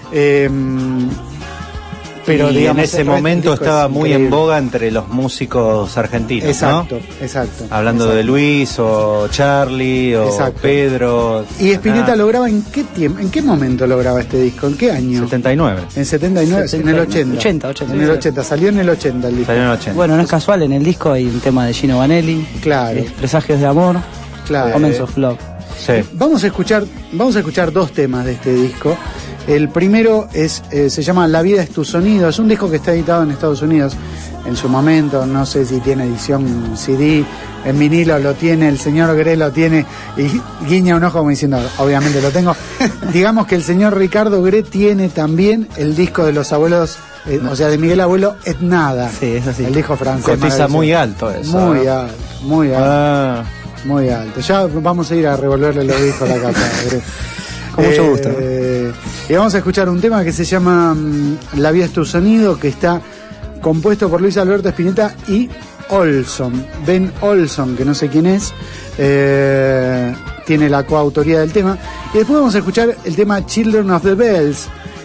Pero y digamos, en ese momento estaba muy en boga entre los músicos argentinos, exacto, ¿no? Exacto. Hablando de Luis o Charlie o Pedro. ¿Y Spinetta lo graba en qué tiempo? ¿En qué momento lo graba este disco? ¿En qué año? 79. En 79, en el 80. En el 80, salió en el 80 el disco. Salió en el 80. Bueno, no es casual, en el disco hay un tema de Gino Vanelli. Claro. Presagios de amor. Claro. Comments of Love. Sí. Vamos a escuchar dos temas de este disco. El primero se llama La vida es tu sonido, es un disco que está editado en Estados Unidos en su momento, no sé si tiene edición CD, en vinilo lo tiene, el señor Gre lo tiene, y guiña un ojo como diciendo, obviamente lo tengo. Digamos que el señor Ricardo Gre tiene también el disco de los abuelos, o sea, de Miguel Abuelo, Es Nada. Sí, eso sí. El disco francés. Cotiza muy alto eso. Muy alto, muy alto. Ah. Muy alto. Ya vamos a ir a revolverle los discos a la casa. Con mucho gusto. Y vamos a escuchar un tema que se llama La vida es tu sonido, que está compuesto por Luis Alberto Spinetta y Olson. Ben Olson, que no sé quién es, tiene la coautoría del tema. Y después vamos a escuchar el tema Children of the Bells,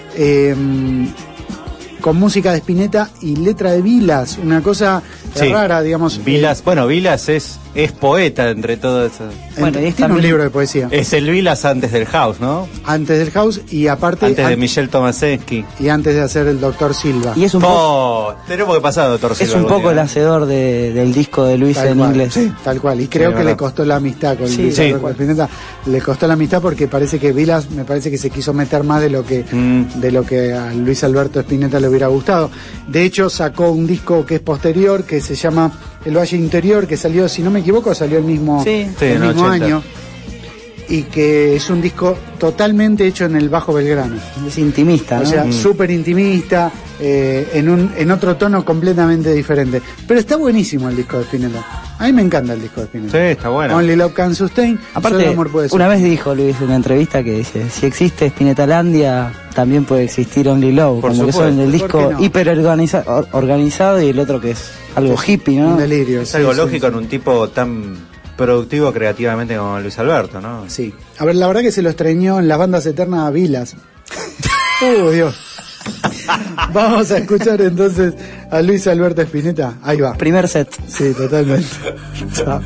con música de Spinetta y letra de Vilas, una cosa rara, digamos. Vilas, Vilas es poeta entre todo eso. Bueno, y tiene un libro de poesía. Es el Vilas antes del House, ¿no? Antes del House y aparte... Antes de Michel Tomasewski. Y antes de hacer el Doctor Silva. Y es un poco... Tenemos que pasar, Doctor Silva. Es un poco el hacedor del disco de Luis tal en cual, inglés. Sí, tal cual. Y creo que le costó la amistad con Luis Alberto Spinetta. Le costó la amistad porque parece que Vilas, me parece que se quiso meter más de lo que a Luis Alberto Spinetta le hubiera gustado. De hecho, sacó un disco que es posterior, que se llama El Valle Interior, que salió, si no me equivoco, salió el mismo año. Y que es un disco totalmente hecho en el Bajo Belgrano. Es intimista, ¿no? O sea, súper intimista, en otro tono completamente diferente. Pero está buenísimo el disco de Spinetta. A mí me encanta el disco de Spinetta. Sí, está bueno. Only Love Can Sustain. Aparte, Solo amor puede ser. una vez dijo Luis en una entrevista que dice, si existe Spinetalandia, también puede existir Only Love. Por como supuesto. que son el disco no? hiper organizado y el otro que es algo hippie, ¿no? Un delirio. Es algo lógico en un tipo tan productivo creativamente como Luis Alberto, ¿no? Sí. A ver, la verdad que se lo extrañó en las bandas eternas a Vilas. Dios. Vamos a escuchar entonces a Luis Alberto Spinetta. Ahí va. Primer set. Sí, totalmente. Chao.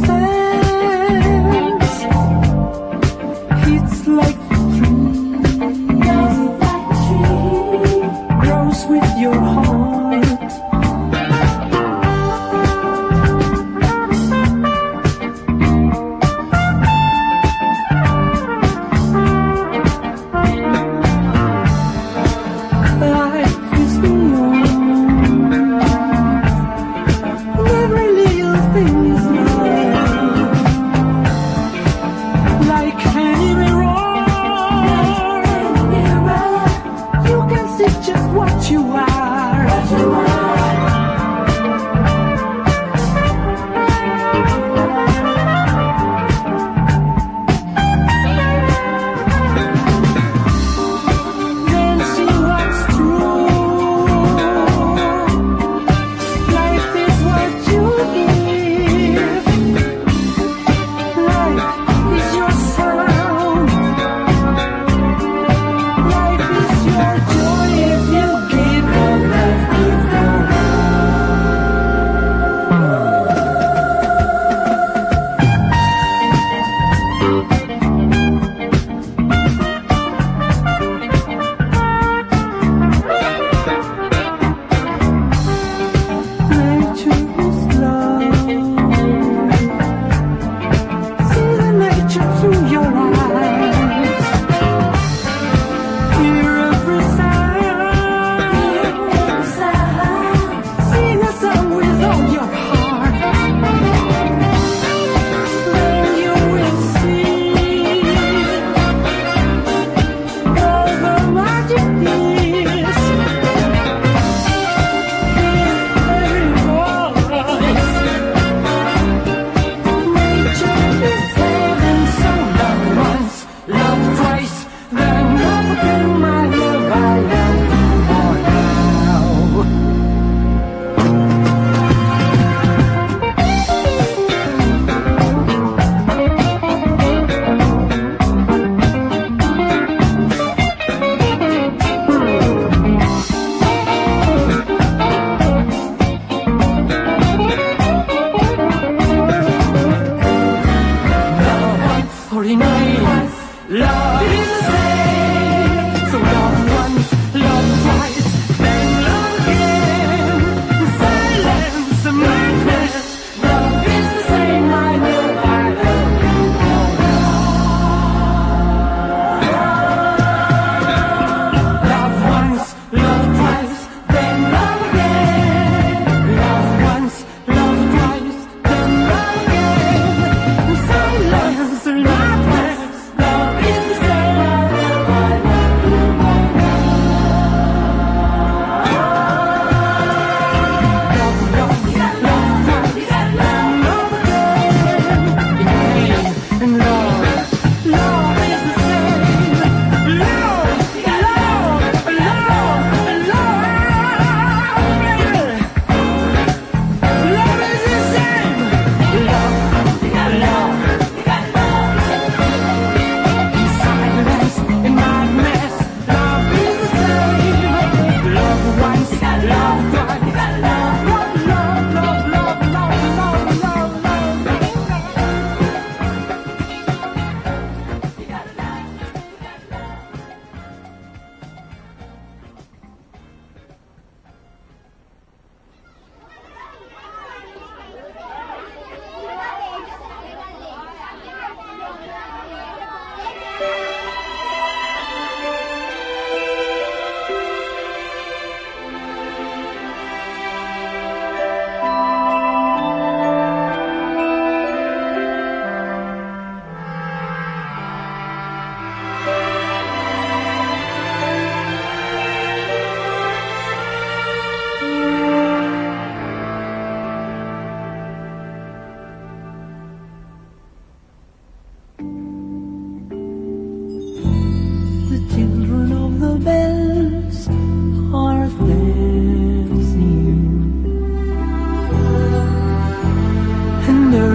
It's like the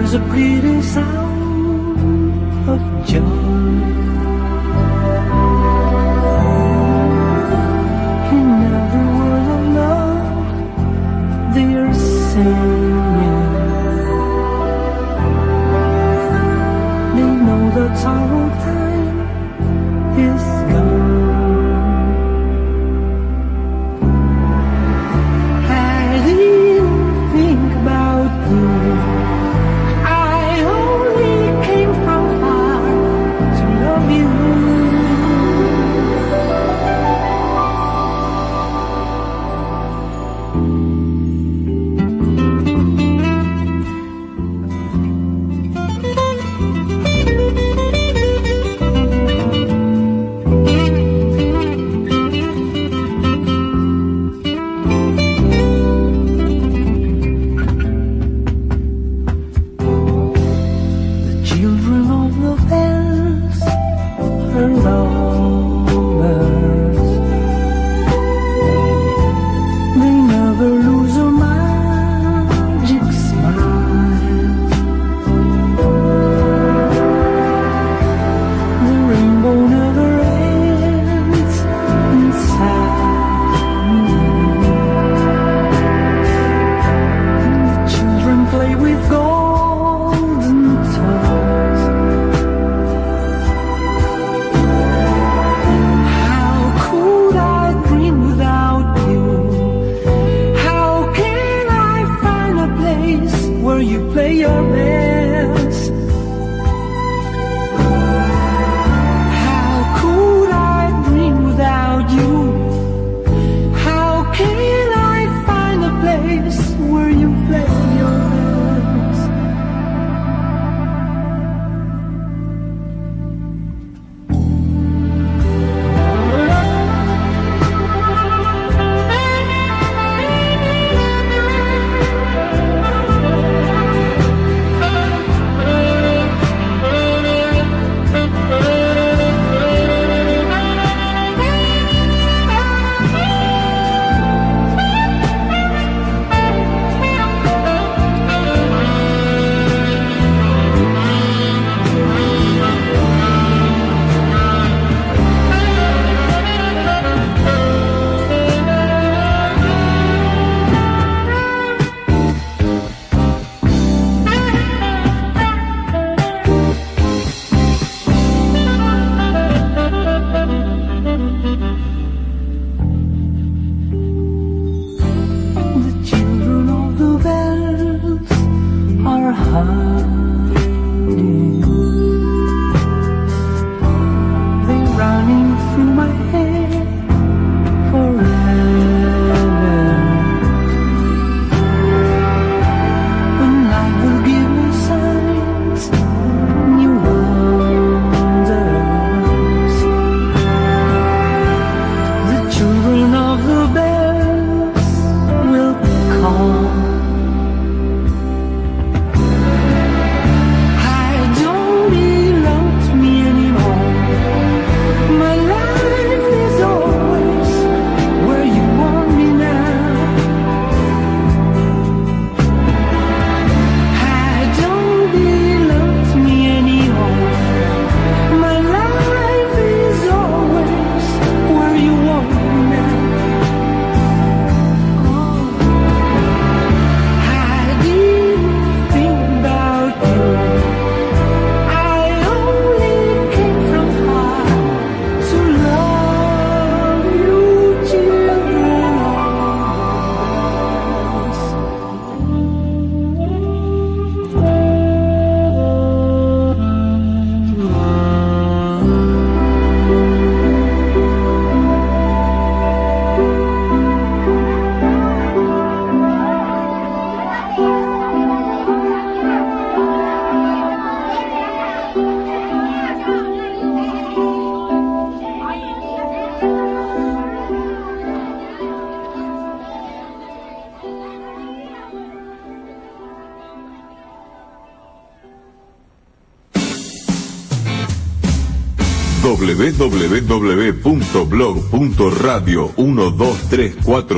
There's a pretty sound of joy in every word of love they are singing. They know that sorrow time is gone. I didn't think about you. I only came from far to love you.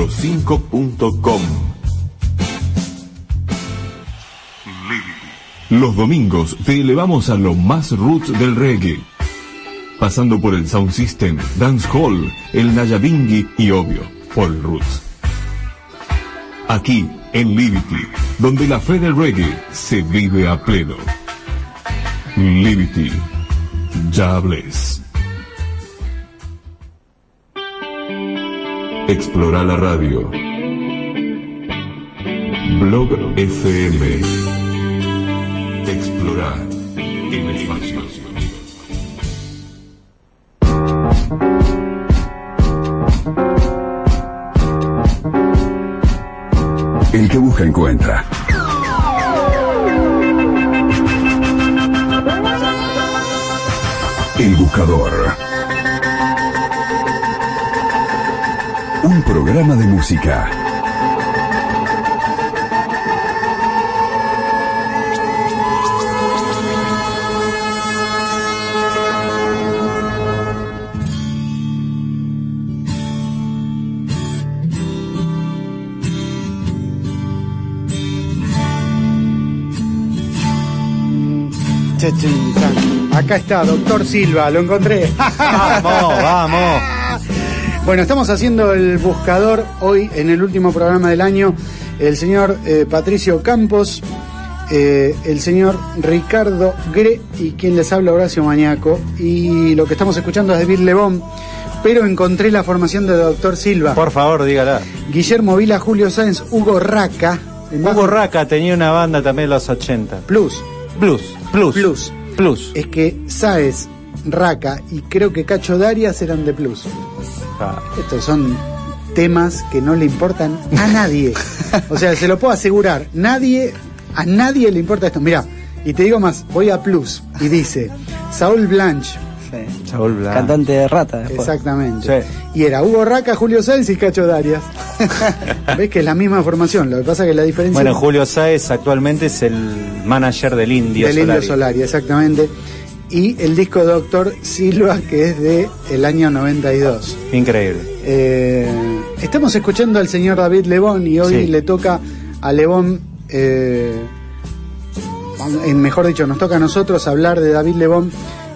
www.blog.radio12345.com. Los domingos te elevamos a lo más roots del reggae, pasando por el Sound System, Dance Hall, el Nayabingi y obvio, por el Roots. Aquí, en Liberty, donde la fe del reggae se vive a pleno. Liberty, ya bless. Explora la radio. Blog FM. Explorar el espacio. El que busca encuentra. El Buscador. Un programa de música. Acá está, doctor Silva, lo encontré. Vamos. Bueno, estamos haciendo el buscador hoy en el último programa del año. El señor Patricio Campos, el señor Ricardo Gre y quien les habla, Horacio Mañaco. Y lo que estamos escuchando es de Bill Lebón, pero encontré la formación de doctor Silva. Por favor, dígala. Guillermo Vila, Julio Sáenz, Hugo Raca. Hugo Raca tenía una banda también en los 80. Plus. Plus. Es que Sáez, Raca y creo que Cacho Darias eran de Plus. Estos son temas que no le importan a nadie. O sea, se lo puedo asegurar. A nadie le importa esto. Mirá, y te digo más, voy a Plus y dice Saúl Blanche. Sí. Saúl Blanche. Cantante de Rata. Después. Exactamente. Sí. Y era Hugo Raca, Julio Sáenz y Cacho Darias. Ves que es la misma formación. Lo que pasa es que la diferencia... Bueno, Julio Sáenz actualmente es el manager del Indio Solari. Indio Solari, exactamente. Y el disco Doctor Silva, que es de el año 92. Increíble. Estamos escuchando al señor David Lebón y hoy le toca a Lebón, mejor dicho, nos toca a nosotros hablar de David Lebón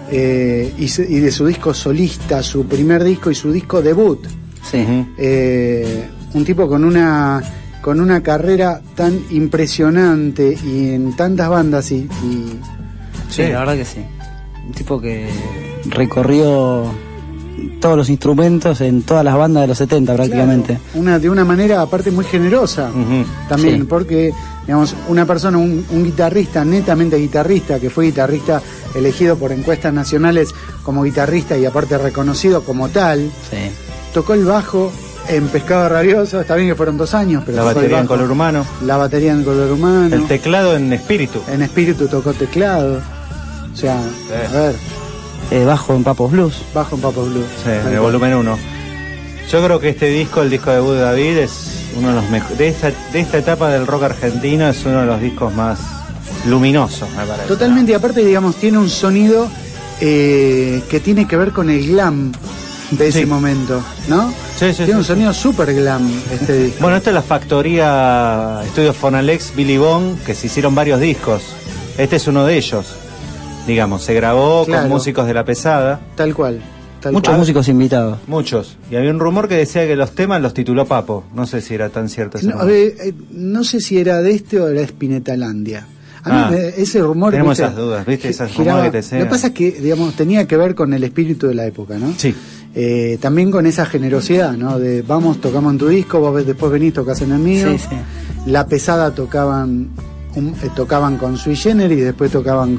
y de su disco solista, su primer disco y su disco debut. Sí. Un tipo con una carrera tan impresionante y en tantas bandas Sí, la verdad que sí. Un tipo que recorrió todos los instrumentos en todas las bandas de los 70 prácticamente. Claro, de una manera aparte muy generosa también, porque digamos, una persona, un guitarrista, netamente guitarrista, que fue guitarrista elegido por encuestas nacionales como guitarrista y aparte reconocido como tal, tocó el bajo en Pescado Rabioso, está bien que fueron 2 años, pero la batería en color humano. La batería en color humano. El teclado en Espíritu. En Espíritu tocó teclado. O sea, a ver. Bajo en Papos Blues. Bajo en Papos Blues. Sí, en el volumen 1. Yo creo que este disco, el disco debut de David, es uno de los mejores. De esta etapa del rock argentino, es uno de los discos más luminosos, me parece. Totalmente, y aparte, digamos, tiene un sonido que tiene que ver con el glam de ese momento, ¿no? Tiene un sonido súper glam este disco. Bueno, esta es la factoría Estudios Fonalex, Billy Bond, que se hicieron varios discos. Este es uno de ellos. Digamos, se grabó con músicos de La Pesada. Tal cual. Muchos músicos invitados. Muchos. Y había un rumor que decía que los temas los tituló Papo. No sé si era tan cierto ese rumor. No sé si era de este o era Spinetalandia. A mí ese rumor... Tenemos esas dudas, ¿viste? Esas rumores que te sean. Lo que pasa es que, digamos, tenía que ver con el espíritu de la época, ¿no? Sí. También con esa generosidad, ¿no? De vamos, tocamos en tu disco, vos después venís, tocas en el mío. Sí, sí. La Pesada tocaban con Sui Generis y después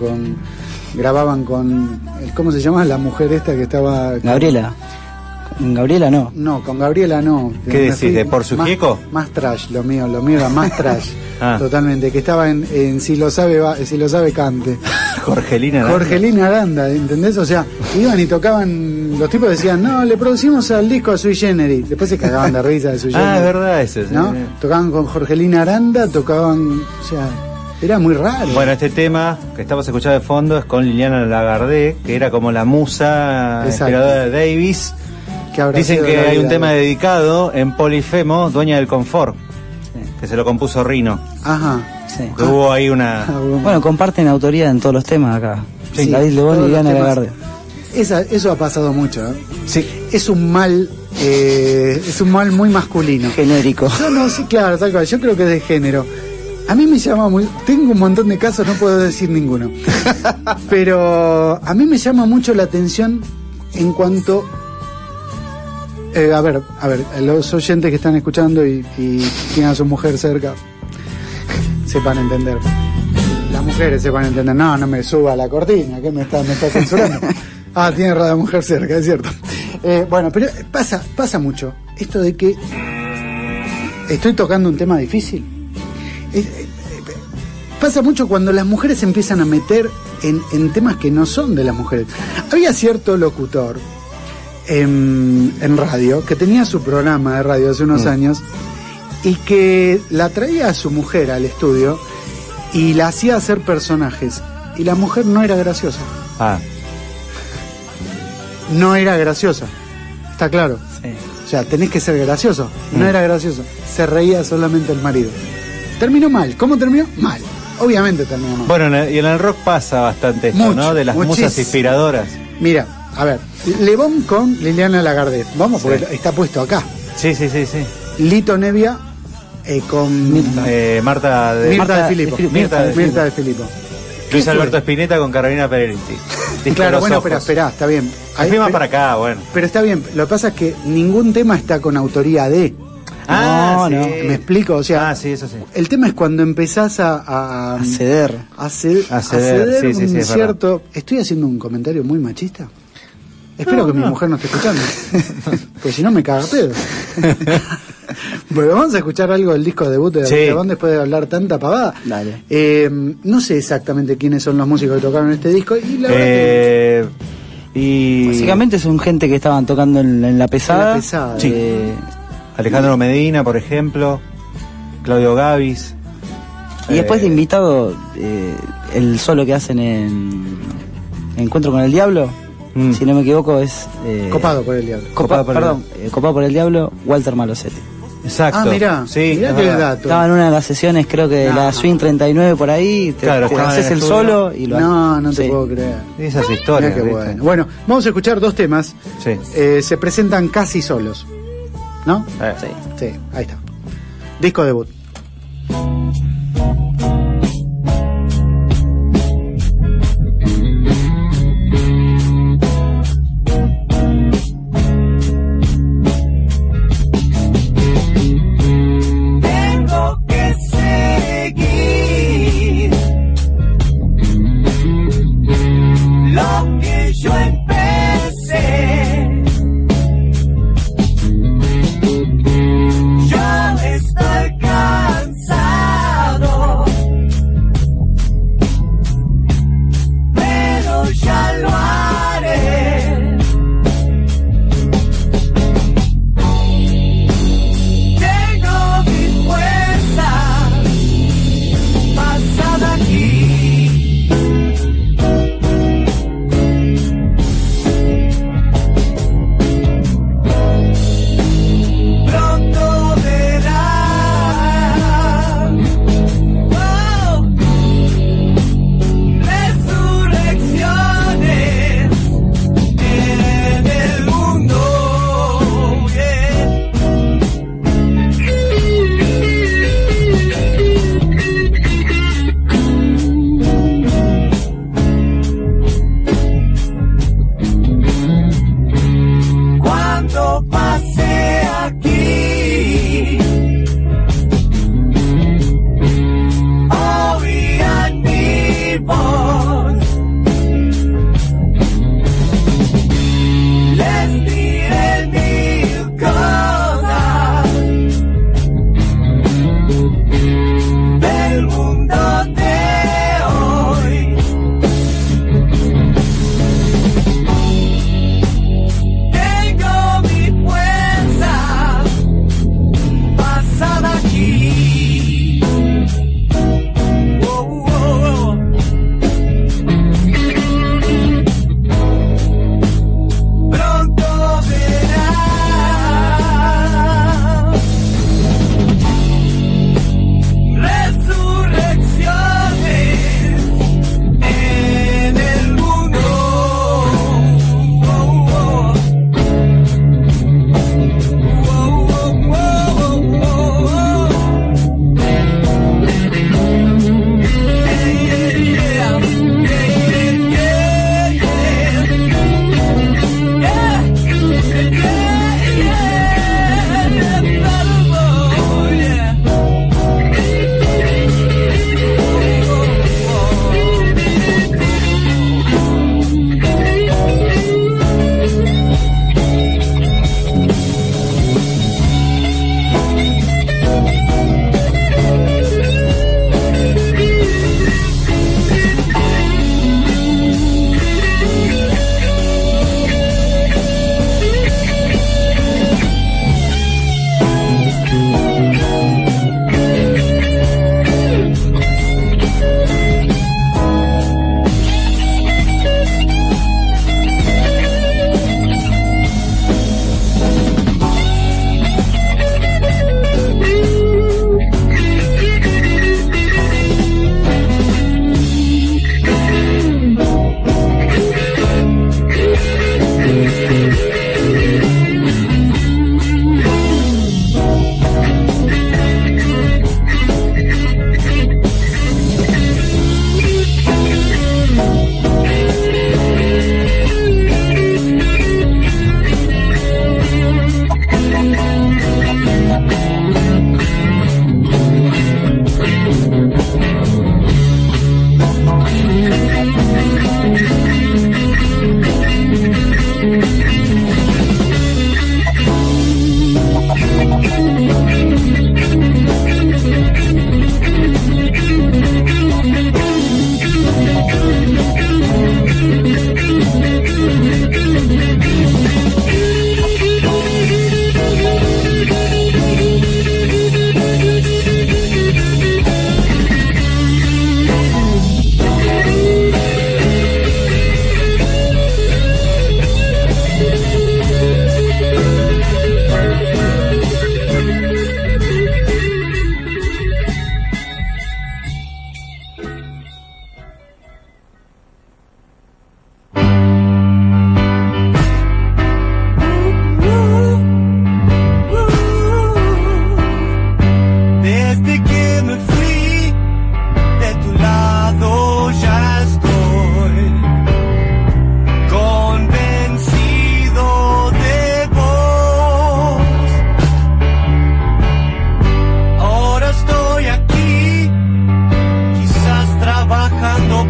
grababan con ¿cómo se llama? La mujer esta que estaba... Gabriela. Gabriela no. No, con Gabriela no. ¿Qué decís? ¿De Por su Gieco? Más trash, lo mío era más trash. Totalmente, que estaba en Si lo sabe cante. Jorgelina Aranda, ¿entendés? O sea, iban y tocaban, los tipos decían, no, le producimos al disco a Sui Generis. Después se cagaban de risa de Sui Generis. Es verdad ese, ¿no? Sí. Tocaban con Jorgelina Aranda, o sea, era muy raro. Bueno, este tema que estamos escuchando de fondo es con Liliana Lagardé, que era como la musa inspiradora de Davis. Dicen que hay un tema dedicado en Polifemo, Dueña del Confort, que se lo compuso Rino. Ajá. Sí. Hubo ahí una... Bueno, comparten autoría en todos los temas acá. Sí, David Lebón todos y los Diana temas. Lagarde. Eso ha pasado mucho, ¿eh? Sí. Es un mal muy masculino. Genérico. Yo no, sí, claro, tal cual. Yo creo que es de género. A mí me llama muy... Tengo un montón de casos, no puedo decir ninguno. Pero a mí me llama mucho la atención en cuanto... a ver, los oyentes que están escuchando y tienen a su mujer cerca, sepan entender. Las mujeres sepan entender. No me suba la cortina, que me está censurando. Tiene la mujer cerca, es cierto. Bueno, pero pasa mucho. Esto de que estoy tocando un tema difícil. Pasa mucho cuando las mujeres se empiezan a meter en temas que no son de las mujeres. Había cierto locutor en radio que tenía su programa de radio hace unos años y que la traía a su mujer al estudio y la hacía hacer personajes y la mujer no era graciosa. No era graciosa, está claro. Sí. O sea, tenés que ser gracioso. No era gracioso, se reía solamente el marido. Terminó mal. ¿Cómo terminó? Mal. Obviamente terminó mal. Bueno, y en el rock pasa bastante esto, Mucho, ¿no? De las muchísimo. musas inspiradoras. Mira, a ver, Lebón con Liliana Lagarde. Vamos, porque está puesto acá. Sí. Lito Nevia con Mirta. Marta de Filippo. Mirta de Filippo. Luis Alberto Spinetta con Carolina Peretti. Claro, bueno, pero esperá, está bien. Más para acá, bueno. Pero está bien, lo que pasa es que ningún tema está con autoría de... No. ¿Me explico? O sea, sí, eso sí. el tema es cuando empezás a ceder. A ceder Sí, un es cierto... ¿Estoy haciendo un comentario muy machista? Espero que mi mujer no esté escuchando. Pues si no me caga pedo. Bueno, vamos a escuchar algo del disco debut de Lebón después de hablar tanta pavada. Dale. No sé exactamente quiénes son los músicos que tocaron este disco y la verdad que... Básicamente son gente que estaban tocando en la pesada. En la pesada. Sí. Alejandro Medina, por ejemplo, Claudio Gavis. Y después de invitado, el solo que hacen en Encuentro con el Diablo, si no me equivoco, es... Copado por el Diablo. Copado por el Diablo, Walter Malosetti. Exacto. Mirá qué dato. Estaba en una de las sesiones, creo que de la Swing 39 por ahí, te haces el solo y lo No te puedo creer. Esas historias. Mirá qué bueno, vamos a escuchar dos temas. Sí. Se presentan casi solos, ¿no? Sí, ahí está. Disco debut. Estoy cansado.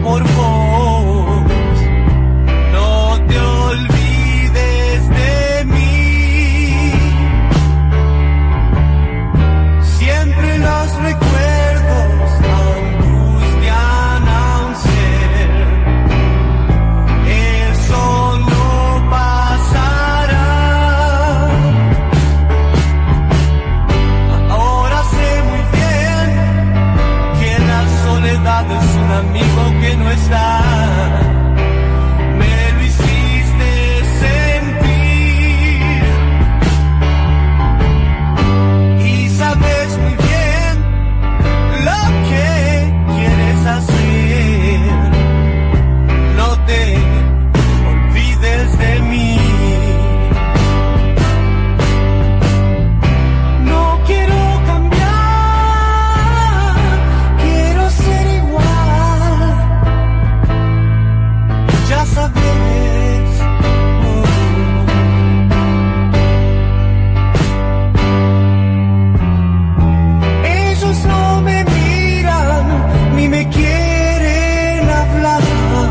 por vos. No te olvides de mí. Siempre los recuerdos angustian a un ser. Eso no pasará. Ahora sé muy bien que la soledad es un amigo que no está. Me lo hiciste sentir y sabes muy bien lo que quieres hacer. No te olvides de mí. No quiero cambiar, quiero ser igual. Ya sabes. Ellos no me miran ni me quieren hablar.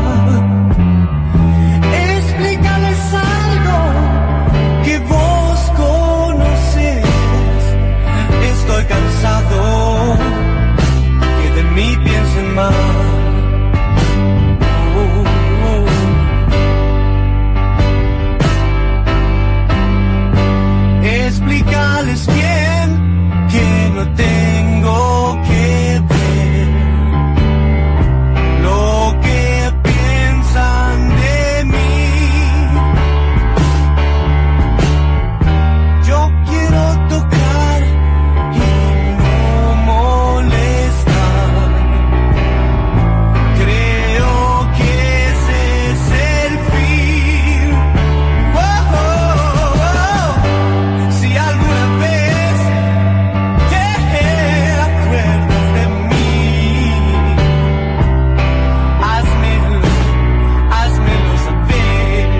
Explícales algo que vos conoces. Estoy cansado que de mí piensen mal. Explícales bien que no tengo que ver lo que piensan de mí. Yo quiero tocar y no molestar. Creo que ese es el fin. Oh, oh, oh. Si alguna vez te acuerdas de mí, házmelo saber.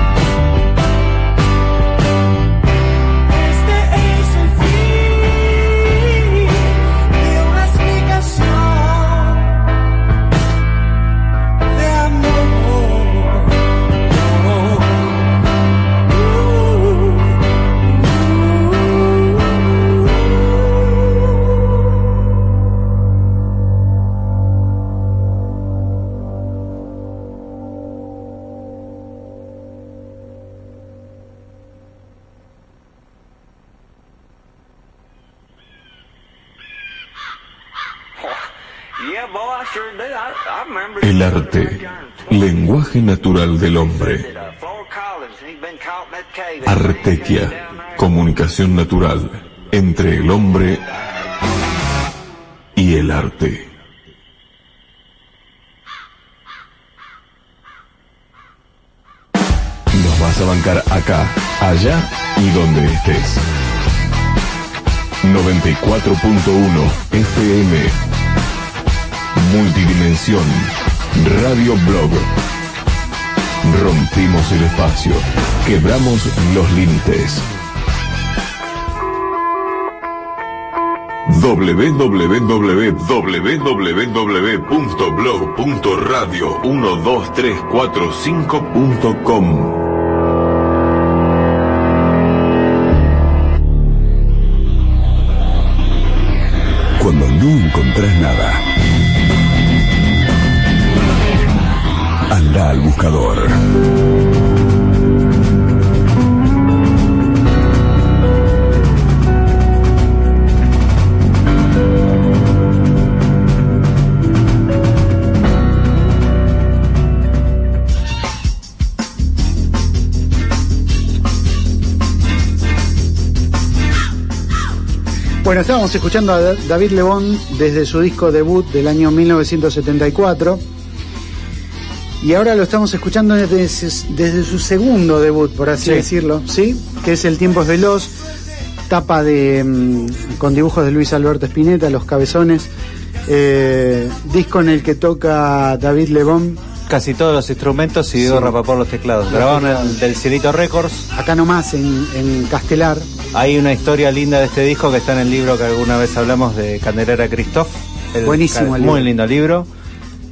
Este es el fin de una explicación de amor. El arte, lenguaje natural del hombre. Artequia, comunicación natural entre el hombre y el arte. Nos vas a bancar acá, allá y donde estés. 94.1 FM. Multidimensión. Radio Blog. Rompimos el espacio. Quebramos los límites. www.blog.radio12345.com. Cuando no encontrás nada, anda al buscador. Bueno, estábamos escuchando a David Lebón desde su disco debut del año 1974 y ahora lo estamos escuchando desde su segundo debut, por así decirlo, ¿sí? Que es El Tiempo es Veloz, tapa con dibujos de Luis Alberto Spinetta, Los Cabezones, disco en el que toca David Lebón casi todos los instrumentos y Diego Rapaport los teclados. Grabaron en Del Cielito Records. Acá nomás, en Castelar. Hay una historia linda de este disco que está en el libro que alguna vez hablamos de Candelera Christoph. Buenísimo el libro. Muy lindo libro.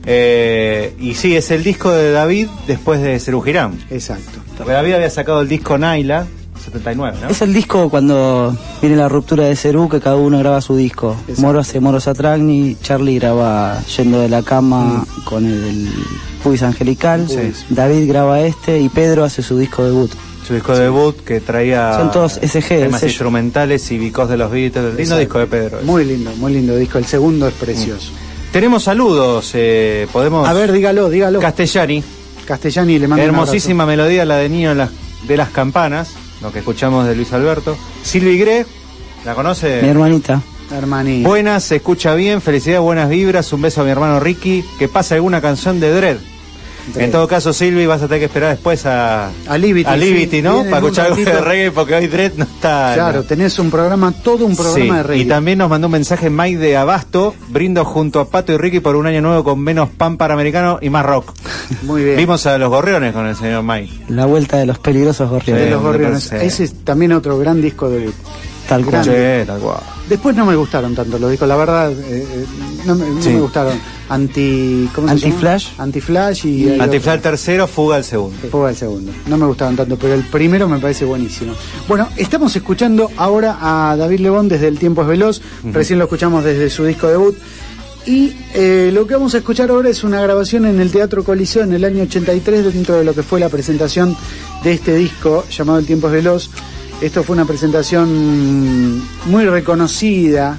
Y sí, es el disco de David después de Serú Girán. Exacto. Porque David había sacado el disco Naila, 79, ¿no? Es el disco cuando viene la ruptura de Serú, que cada uno graba su disco. Exacto. Moro hace Moro Satragni, Charlie graba Yendo de la Cama con el Puis Angelical, Sí. David graba este y Pedro hace su disco debut. Su disco debut que traía Son todos SG, temas sello. instrumentales y bicos de los Beatles. Lindo Exacto. disco de Pedro. Muy lindo disco. El segundo es precioso. Tenemos saludos, podemos... A ver, dígalo. Castellani, Castellani le mando un hermosísima melodía, la de Niño de las Campanas, lo que escuchamos de Luis Alberto. Silvi Gre, ¿la conoce? Mi hermanita. abrazo. Hermanito. Buenas, se escucha bien, felicidades, buenas vibras, un beso a mi hermano Ricky, que pase alguna canción de Dredd. En todo caso, Silvi, vas a tener que esperar después a Liberty, sí, ¿no? viene Para en un escuchar algo de ratito. reggae, porque hoy Dredd no está... Claro, tenés todo un programa Sí, de reggae. y también nos mandó un mensaje Mike de Abasto, brindo junto a Pato y Ricky por un año nuevo con menos pan panamericano y más rock. Muy bien. Vimos a los Gorriones con el señor Mike. La vuelta de los peligrosos gorriones. de los me Gorriones. parece. Ese es también otro gran disco de... Tal cual. Grande. Sí, tal cual. Después no me gustaron tanto los discos, la verdad, no Sí. me gustaron. ¿Cómo se llama? Anti-Flash. Anti-Flash y... hay Antiflash otro. tercero, Fuga al segundo. Fuga el segundo. No me gustaron tanto, pero el primero me parece buenísimo. Bueno, estamos escuchando ahora a David Lebón desde El Tiempo es Veloz. Recién lo escuchamos desde su disco debut. Y lo que vamos a escuchar ahora es una grabación en el Teatro Coliseo en el año 83, dentro de lo que fue la presentación de este disco llamado El Tiempo es Veloz. Esto fue una presentación muy reconocida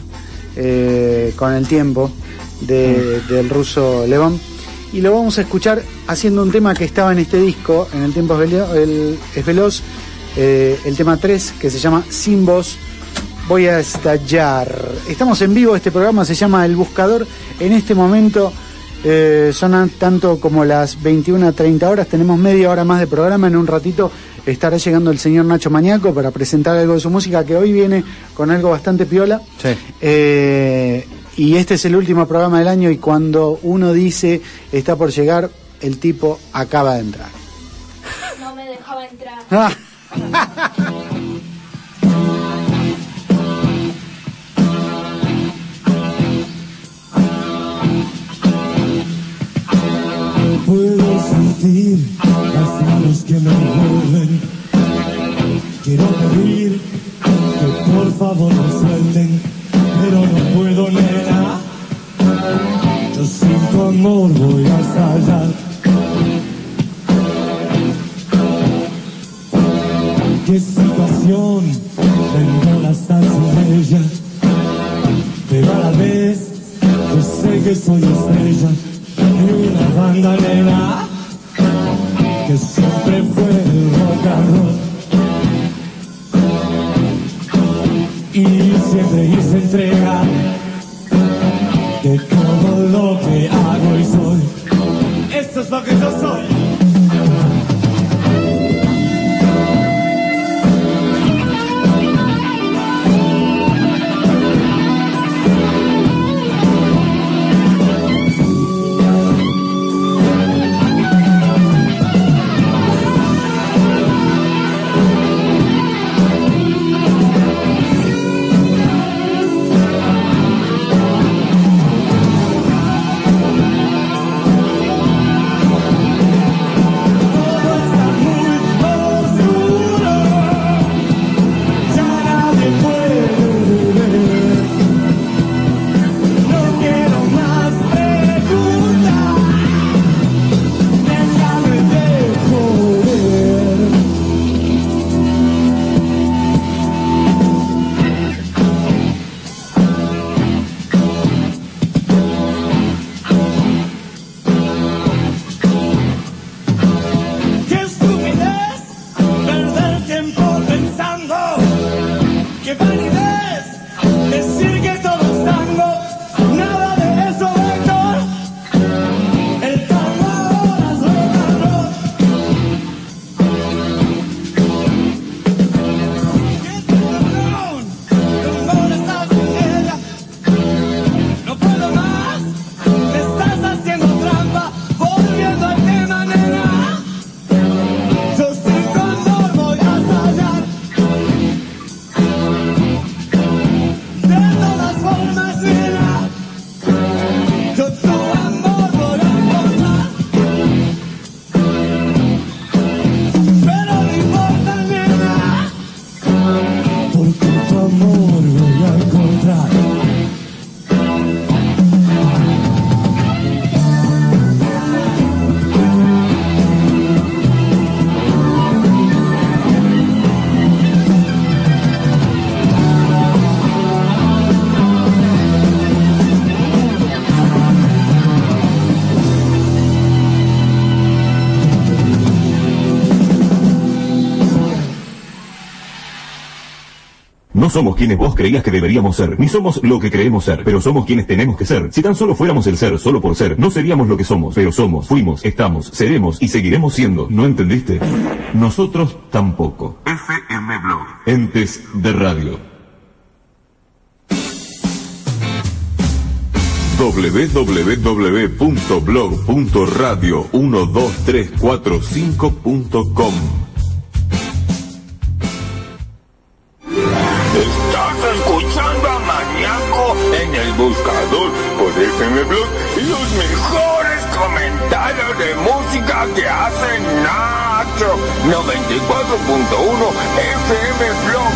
con el tiempo del ruso Lebón. Y lo vamos a escuchar haciendo un tema que estaba en este disco, en El Tiempo es Veloz, el tema 3, que se llama Sin Voz. Voy a estallar. Estamos en vivo, este programa se llama El Buscador. En este momento son tanto como las 21:30 horas. Tenemos media hora más de programa. En un ratito estará llegando el señor Nacho Mañaco para presentar algo de su música, que hoy viene con algo bastante piola. Sí. Y este es el último programa del año, y cuando uno dice está por llegar, el tipo acaba de entrar. No me dejaba entrar. Puedo sentir las manos que me envuelven. Quiero pedir que por favor me suelten, pero no puedo, nena. Yo sin tu amor voy a estallar. Qué situación, tengo las de ella, pero a la vez yo sé que soy estrella de una banda, nena, que siempre fue el rock and roll. Y siempre hice entrega de todo lo que hago y soy. Esto es lo que yo soy. No somos quienes vos creías que deberíamos ser, ni somos lo que creemos ser, pero somos quienes tenemos que ser. Si tan solo fuéramos el ser, solo por ser, no seríamos lo que somos, pero somos, fuimos, estamos, seremos y seguiremos siendo. ¿No entendiste? Nosotros tampoco. FM Blog. Entes de radio. www.blog.radio12345.com. Estás escuchando a Maníaco en el buscador por FM Blog y los mejores comentarios de música que hace Nacho. 94.1 FM Blog.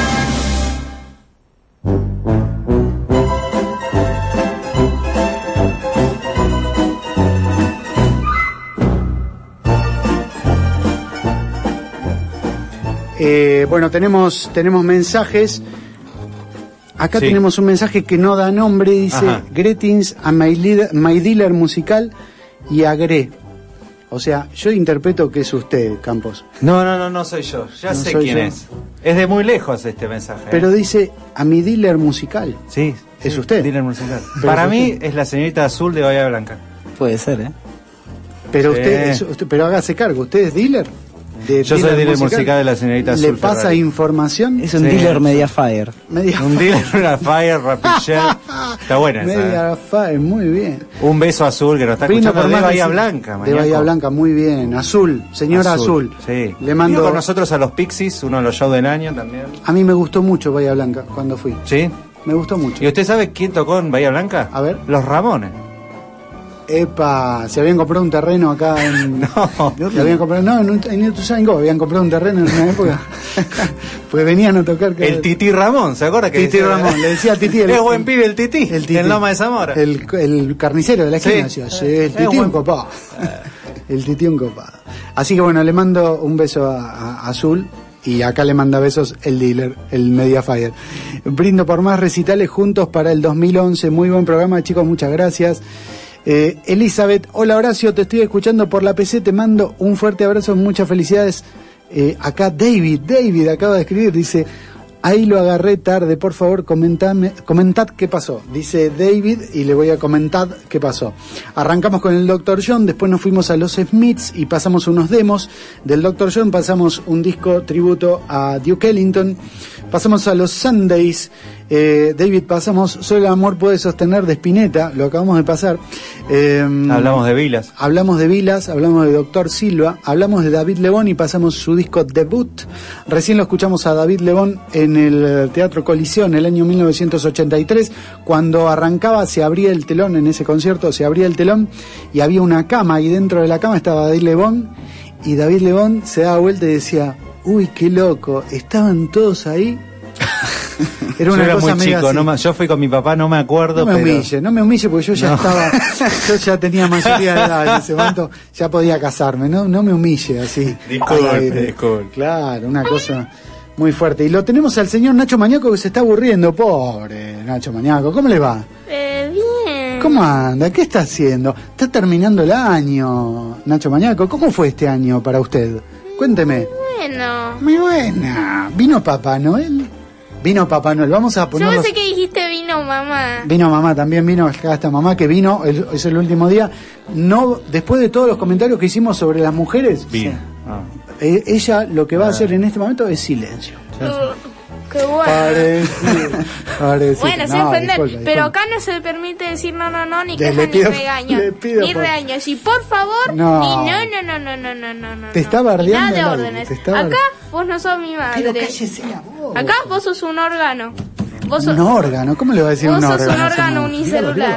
Bueno, tenemos mensajes. Acá Sí. tenemos un mensaje que no da nombre, dice Ajá. Greetings a my dealer musical y a Gre. O sea, yo interpreto que es usted, Campos. No soy yo. Ya No sé soy quién yo. es. Es de muy lejos este mensaje. Pero dice a mi dealer musical. Sí. ¿Es usted? Dealer musical. Pero Para es mí usted. es la señorita azul de Bahía Blanca. Puede ser, ¿eh? Pero Sí. pero hágase cargo, ¿usted es dealer? Yo soy dealer musical de la señorita ¿Le azul. pasa Ferrari. información? Es un Sí. dealer Mediafire. Un dealer, una Fire, Rapid Share. Está buena esa. Media Fire, muy bien. Un beso azul que nos está Brindo escuchando por de más Bahía de- Blanca. De maníaco. Bahía Blanca, muy bien. Azul, señora Azul. Sí. Le mando. Vino con nosotros a los Pixies, uno de los shows del año también. A mí me gustó mucho Bahía Blanca cuando fui. ¿Sí? Me gustó mucho. ¿Y usted sabe quién tocó en Bahía Blanca? A ver. Los Ramones. Epa, se habían comprado un terreno acá en. No. Se habían comprado, no, en Ituzaingó habían comprado un terreno en una época. Pues venían a tocar. El Tití Ramón, ¿se acuerda? Que Tití decía- Ramón, le decía Tití. Es buen pibe el Tití. El Tití. En Loma de Zamora. El carnicero de la esquina. Sí. Decía, sí, el Es Tití un buen- copado. El Tití un copado. Así que bueno, le mando un beso a Azul. Y acá le manda besos el dealer, el Mediafire. Brindo por más recitales juntos para el 2011. Muy buen programa, chicos, muchas gracias. Elizabeth, hola Horacio, te estoy escuchando por la PC, te mando un fuerte abrazo, muchas felicidades. Acá David acaba de escribir, dice, ahí lo agarré tarde, por favor comentad qué pasó. Dice David y le voy a comentar qué pasó. Arrancamos con el Dr. John, después nos fuimos a los Smiths y pasamos unos demos del Dr. John, pasamos un disco tributo a Duke Ellington, pasamos a los Sundays. David, pasamos Solo el amor puede sostener de Spinetta, lo acabamos de pasar. Hablamos de Vilas. Hablamos de Vilas, hablamos de Doctor Silva, hablamos de David Lebón y pasamos su disco debut. Recién lo escuchamos a David Lebón en el Teatro Colisión en el año 1983. Cuando arrancaba se abría el telón, en ese concierto se abría el telón y había una cama y dentro de la cama estaba David Lebón y David Lebón se daba vuelta y decía, uy, qué loco, estaban todos ahí. Era una Yo era cosa muy medio chico, así. yo fui con mi papá, no me acuerdo. No me pero... humille porque yo ya No. yo ya tenía mayoría de edad en ese momento, ya podía casarme, no me humille así. Disculpe, al aire. disculpe. Claro, una cosa muy fuerte. Y lo tenemos al señor Nacho Mañaco que se está aburriendo, pobre Nacho Mañaco, ¿cómo le va? Bien. ¿Cómo anda? ¿Qué está haciendo? Está terminando el año, Nacho Mañaco, ¿cómo fue este año para usted? Cuénteme. Bueno. Muy buena. ¿Vino Papá Noel? Vino Papá Noel, vamos a Yo ponerlos... pensé que dijiste vino mamá. Vino mamá, también vino acá esta mamá que vino, es el último día. No, después de todos los comentarios que hicimos sobre las mujeres, Bien. ella lo que va a hacer en este momento es silencio. Qué bueno. Parecido. Bueno, sin No, ofender, disculpa. pero acá no se permite decir no, ni Le quejas ni pido- regaños. le pido Ni por- regaños. Y por favor, No. ni no. Te está Ni bardeando nada de el aire, órdenes. te está Acá vos no sos mi madre. Pero cállese la boca. Acá vos sos un órgano. Vos sos, Un órgano, ¿cómo le va a decir vos un sos órgano? un órgano Señor? unicelular.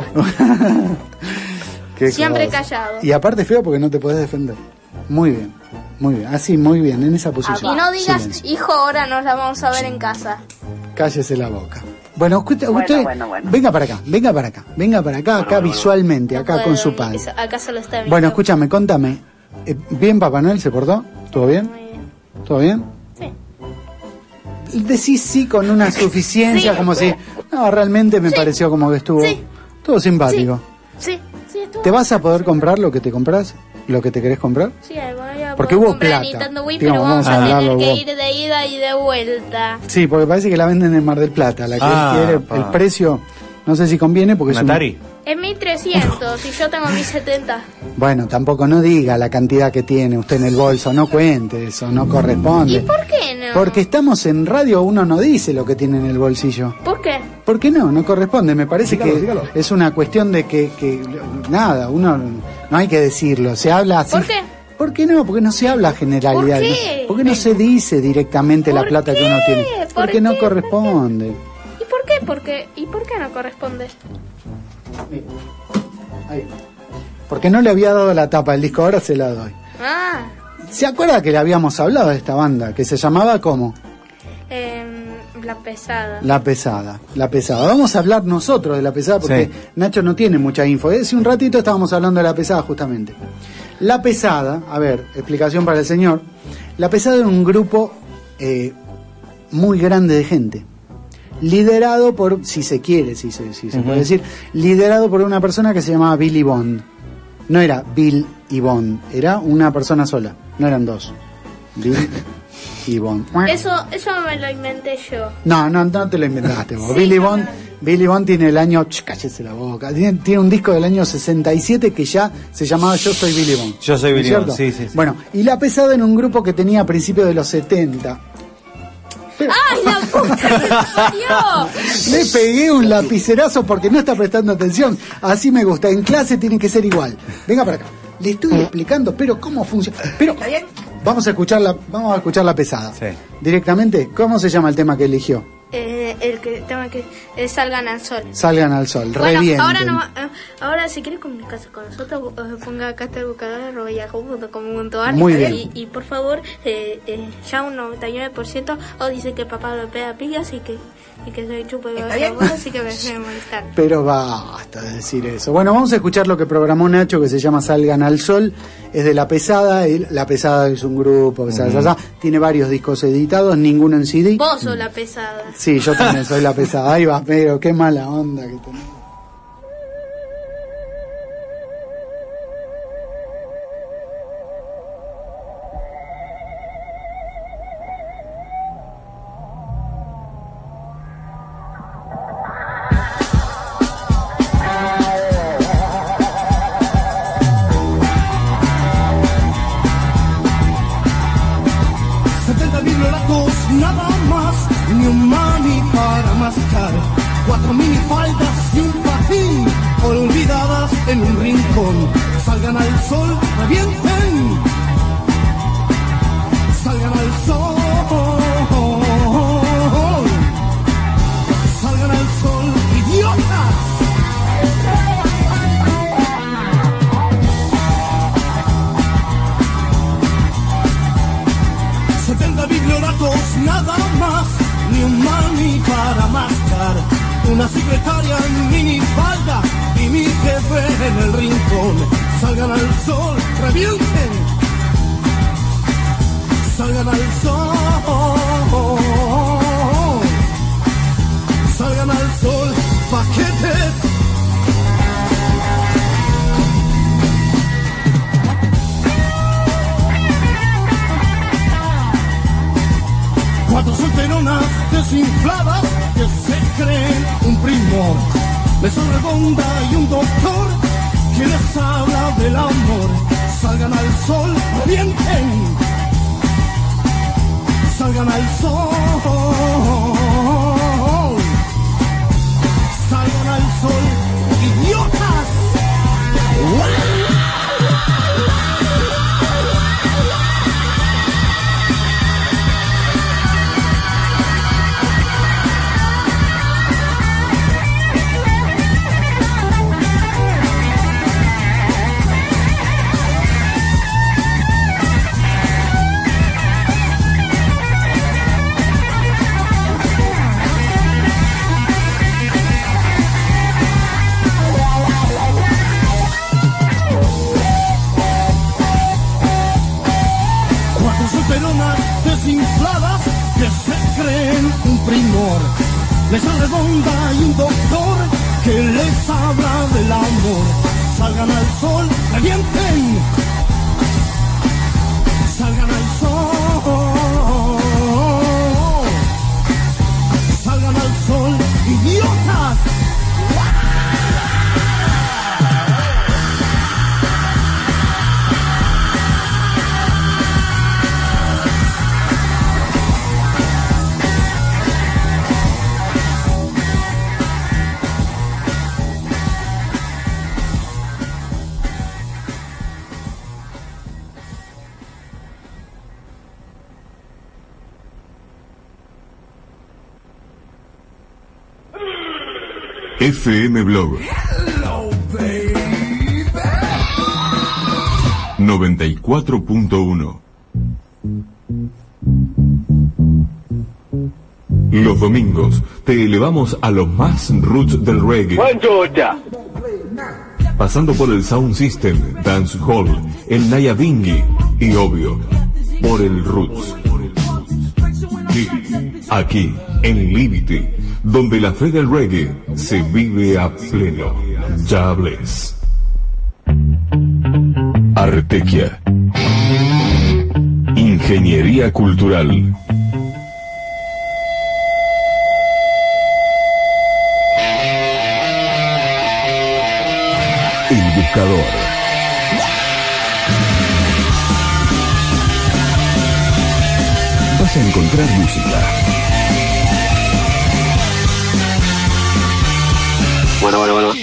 Qué Siempre cosa. callado. Y aparte feo porque no te podés defender. Muy bien, así, muy bien, en esa posición. Y no digas, Silencio. hijo, ahora nos la vamos a ver en casa. Cállese la boca. Bueno, usted, Bueno. venga para acá, acá visualmente, acá con su padre. Acá se lo está viendo. Bueno, escúchame, contame. ¿Bien Papá Noel se portó? ¿Todo bien? ¿Todo bien? Sí. Decís sí con una suficiencia, Sí. como si... No, realmente me pareció como que estuvo... Sí. Todo simpático. Sí, estuvo. ¿Te vas a poder comprar lo que te compras? ¿Lo que te querés comprar? Sí, voy a porque puedo hubo comprar plata. Nintendo Wii, Digamos, pero vamos a hablarlo tener que vos. ir de ida y de vuelta. Sí, porque parece que la venden en Mar del Plata, la que él quiere, el precio, no sé si conviene porque es un... Atari. Es 1300 y yo tengo 1070. Bueno, tampoco no diga la cantidad que tiene usted en el bolso, no cuente eso, no corresponde. ¿Y por qué no? Porque estamos en radio, uno no dice lo que tiene en el bolsillo. ¿Por qué? ¿Por qué no? No corresponde. Me parece que es una cuestión de que nada, uno no hay que decirlo. Se habla así. ¿Por qué? ¿Por qué no? Porque no se habla generalidad. ¿Por qué? Porque no se dice directamente la plata que uno tiene. Porque no corresponde. ¿Y por qué? ¿Y por qué no corresponde? Ahí. Porque no le había dado la tapa del disco, ahora se la doy. Ah. ¿Se acuerda que le habíamos hablado de esta banda? Que se llamaba ¿cómo? La Pesada. La Pesada, La Pesada. Vamos a hablar nosotros de La Pesada porque Sí. Nacho no tiene mucha info. Hace un ratito estábamos hablando de La Pesada justamente. La Pesada, a ver, explicación para el señor. La Pesada era un grupo muy grande de gente. Liderado por, si se quiere, si se puede decir, liderado por una persona que se llamaba Billy Bond. No era Bill y Bond, era una persona sola, no eran dos. Bill y Bond. Eso me lo inventé yo. No te lo inventaste vos. Sí, Billy Bond tiene el año, cállese la boca, tiene un disco del año 67 que ya se llamaba Yo Soy Billy Bond. Yo soy ¿No es Billy Bond, cierto? sí. Bueno, y La Pesada en un grupo que tenía a principios de los 70. ¡Ay, la puta que parió! Le pegué un lapicerazo porque no está prestando atención. Así me gusta. En clase tiene que ser igual. Venga para acá. Le estoy explicando, pero cómo funciona. Pero vamos a escuchar la Pesada. Sí. Directamente, ¿cómo se llama el tema que eligió? El que tengo que Salgan al Sol. Salgan al sol, Bueno, revienten. ahora si quieres comunicarse con nosotros, ponga acá está el buscador@yahoo.com.ar. Muy bien. Y por favor, ya un 99% o dice que papá lo pega pillas y que se chupa y así que me debe molestar. Pero basta de decir eso. Bueno, vamos a escuchar lo que programó Nacho, que se llama Salgan al Sol. Es de La Pesada. Y La Pesada es un grupo, tiene varios discos editados, ninguno en CD. Vos sos La Pesada. Sí, yo también soy La Pesada. Ahí va, pero qué mala onda que tenés. Nada más, ni un mani para mascar, 4 minifaldas y un patín, olvidadas en un rincón. Salgan al sol, revienten, salgan al sol, salgan al sol, idiotas. Biblioratos, nada más, ni un mani para mascar, una secretaria en minifalda y mi jefe en el rincón. Salgan al sol, revienten, salgan al sol, salgan al sol, paquetes. Cuatro solteronas desinfladas que se creen un primor, mesa redonda y un doctor que les habla del amor. Salgan al sol, revienten, salgan al sol, salgan al sol, idiotas. Solteronas desinfladas que se creen un primor, mesa redonda y un doctor que les habla del amor. Salgan al sol, revienten, FM Blog 94.1. Los domingos te elevamos a lo más roots del reggae. Pasando por el Sound System, Dance Hall, el Nyabinghi y obvio, por el Roots. Sí, aquí, en Liberty, donde la fe del reggae se vive a pleno. Ya hables. Artequia. Ingeniería cultural. El Buscador. Vas a encontrar música. Bueno.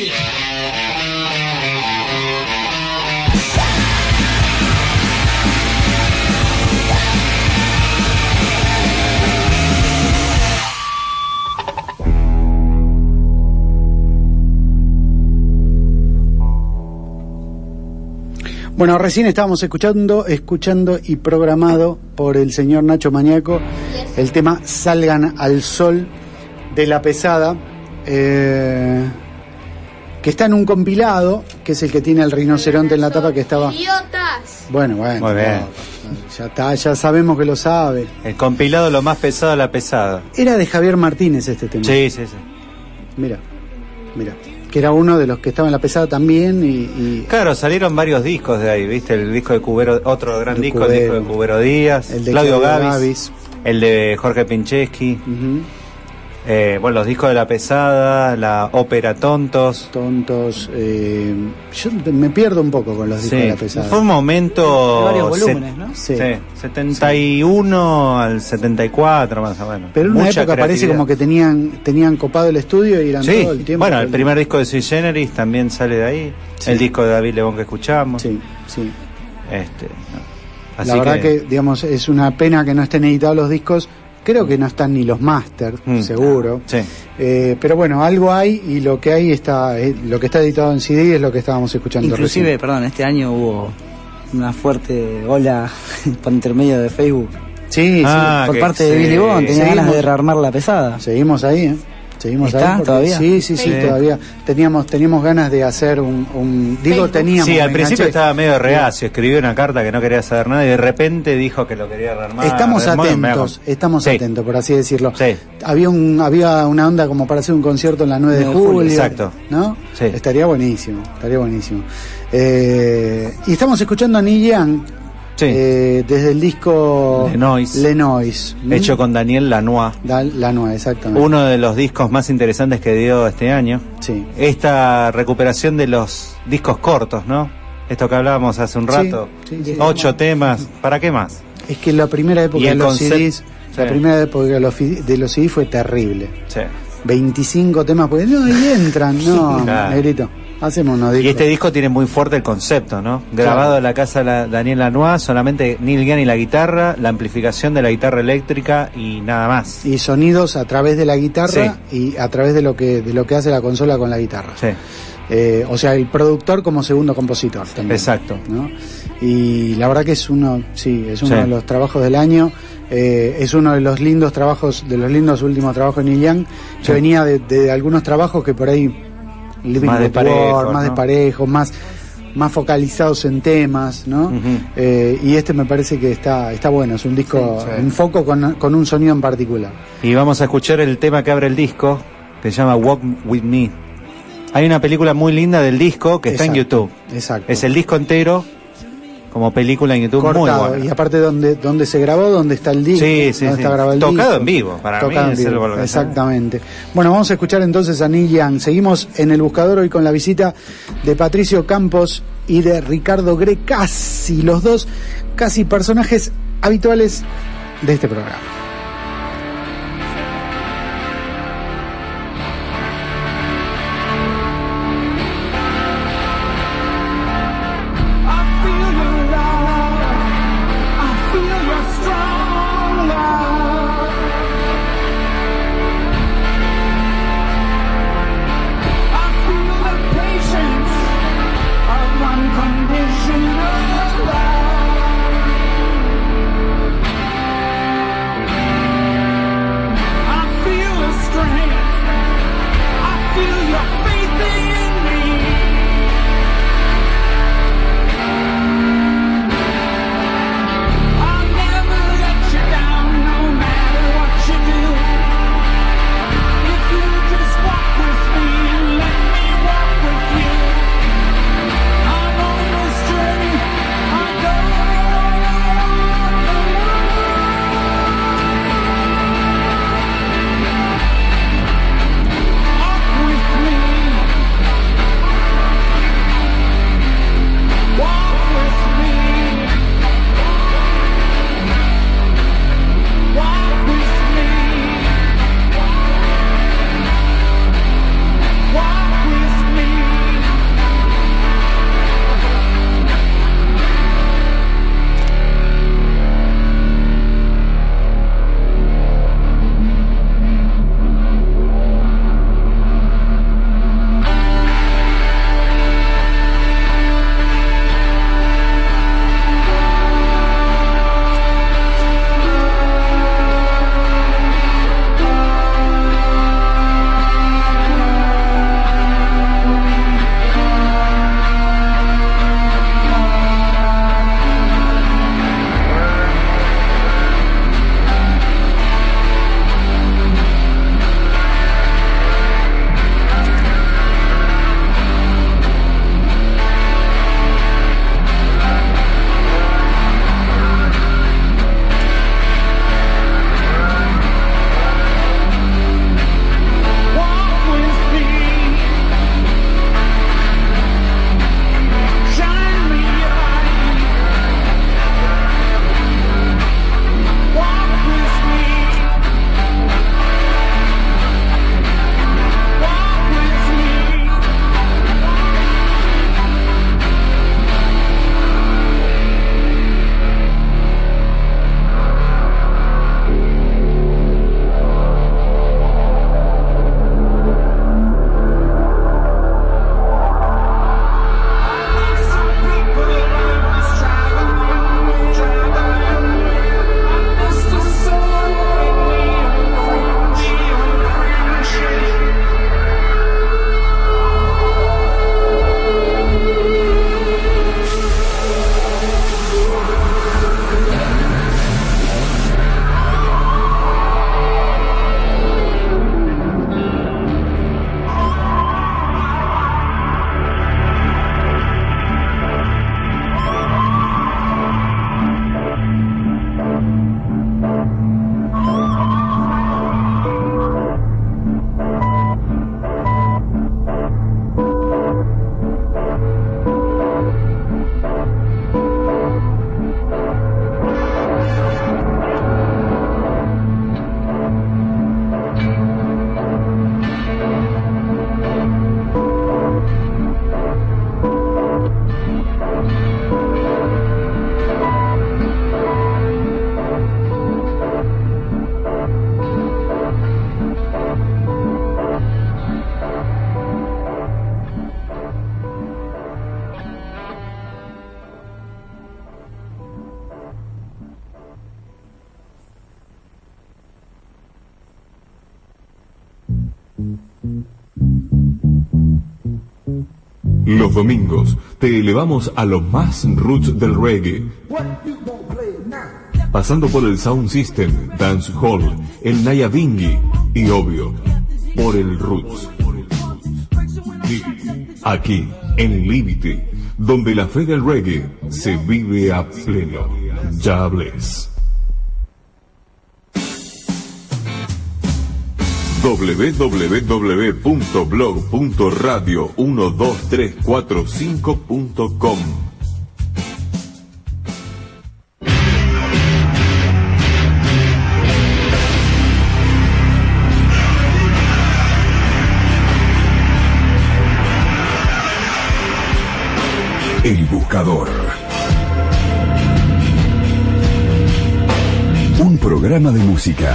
Bueno, recién estábamos escuchando y programado por el señor Nacho Mañaco el tema Salgan al Sol de La Pesada, que está en un compilado, que es el que tiene el rinoceronte en la tapa, que estaba... ¡Idiotas! Bueno. Muy bien. Ya está, ya sabemos que lo sabe. El compilado Lo Más Pesado de La Pesada. Era de Javier Martínez este tema. Sí. Mira. Que era uno de los que estaba en La Pesada también y... Claro, salieron varios discos de ahí, ¿viste? El disco de Cubero, otro gran disco, Cubero, el disco de Cubero Díaz, el de Claudio Claudio Gavis, el de Jorge Pincheski, bueno, los discos de La Pesada, la ópera Tontos, yo me pierdo un poco con los discos de La Pesada. Fue un momento... De varios volúmenes, ¿no? Sí. 71 al 74 más o menos. Pero en una Mucha época parece creatividad. como que tenían copado el estudio y eran todo el tiempo. Bueno, el primer disco de Sui Generis también sale de ahí. Sí. El disco de David Lebón que escuchamos. Sí. Así la verdad que, digamos, es una pena que no estén editados los discos. Creo que no están ni los masters, seguro. Sí. Pero bueno, algo hay y lo que hay está, lo que está editado en CD es lo que estábamos escuchando. Inclusive, recién. perdón, este año hubo una fuerte ola por intermedio de Facebook. Sí, por parte de Billy Bond, tenía ganas de rearmar La Pesada. Seguimos ahí, Seguimos ¿Está ahí porque, todavía? Sí, todavía teníamos ganas de hacer teníamos. Sí, al me principio enganché. estaba medio reacio, escribió una carta que no quería saber nada y de repente dijo que lo quería rearmar. Estamos atentos, por así decirlo. Sí. Había una onda como para hacer un concierto en la 9 de julio. Exacto. ¿No? Sí. Estaría buenísimo. Y estamos escuchando a Neil Young. Sí. Desde el disco Lenoise, hecho con Daniel Lanois. Lanois, exactamente. Uno de los discos más interesantes que dio este año. Sí. Esta recuperación de los discos cortos, ¿no? Esto que hablábamos hace un rato. Sí. 8 temas, ¿para qué más? Es que la primera época de los CDs, de los CDs fue terrible. Sí. 25 temas, porque y entran, negrito. Hacemos unos discos. Y este disco tiene muy fuerte el concepto, ¿no? Grabado en la casa de Daniel Lanois, solamente Neil Young y la guitarra, la amplificación de la guitarra eléctrica y nada más. Y sonidos a través de la guitarra y a través de lo que hace la consola con la guitarra. Sí. O sea, el productor como segundo compositor también. Exacto. ¿No? Y la verdad que es uno de los trabajos del año. Es uno de los lindos trabajos, de los lindos últimos trabajos de Neil Young. Yo venía de algunos trabajos que por ahí más de parejo, más focalizados en temas, ¿no? Y este me parece que está bueno, es un disco, un foco con un sonido en particular. Y vamos a escuchar el tema que abre el disco, que se llama Walk With Me. Hay una película muy linda del disco que está en YouTube. Exacto. Es el disco entero como película en YouTube, cortado, muy buena. Y aparte donde se grabó, donde está el disco, está grabado el tocado disco. En vivo, para mí es algo lo que exactamente. Bueno, vamos a escuchar entonces a Neil Young. Seguimos en el buscador hoy con la visita de Patricio Campos y de Ricardo Gre, los dos casi personajes habituales de este programa. Los domingos te elevamos a lo más roots del reggae, pasando por el Sound System, Dance Hall, el Nyabinghi y obvio, por el Roots. Aquí, en Liberty, donde la fe del reggae se vive a pleno. Ya hables. www.blog.radio12345.com. El Buscador. Un programa de música.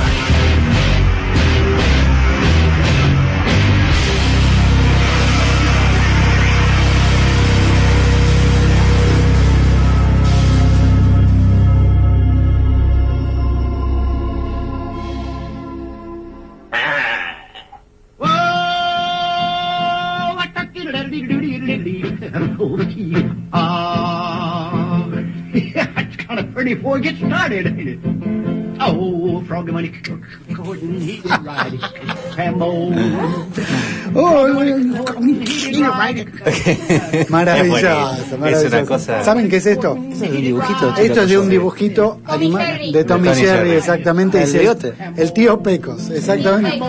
It's kind of pretty before it gets started, ain't it? Oh, Froggy Money, Gordon, he did ride it. Rambo. Maravilloso, maravilloso. Es una cosa... ¿Saben qué es esto? ¿Es de un dibujito? Esto es de un dibujito de Tommy Jerry, exactamente. El bigote. El tío Pecos, exactamente.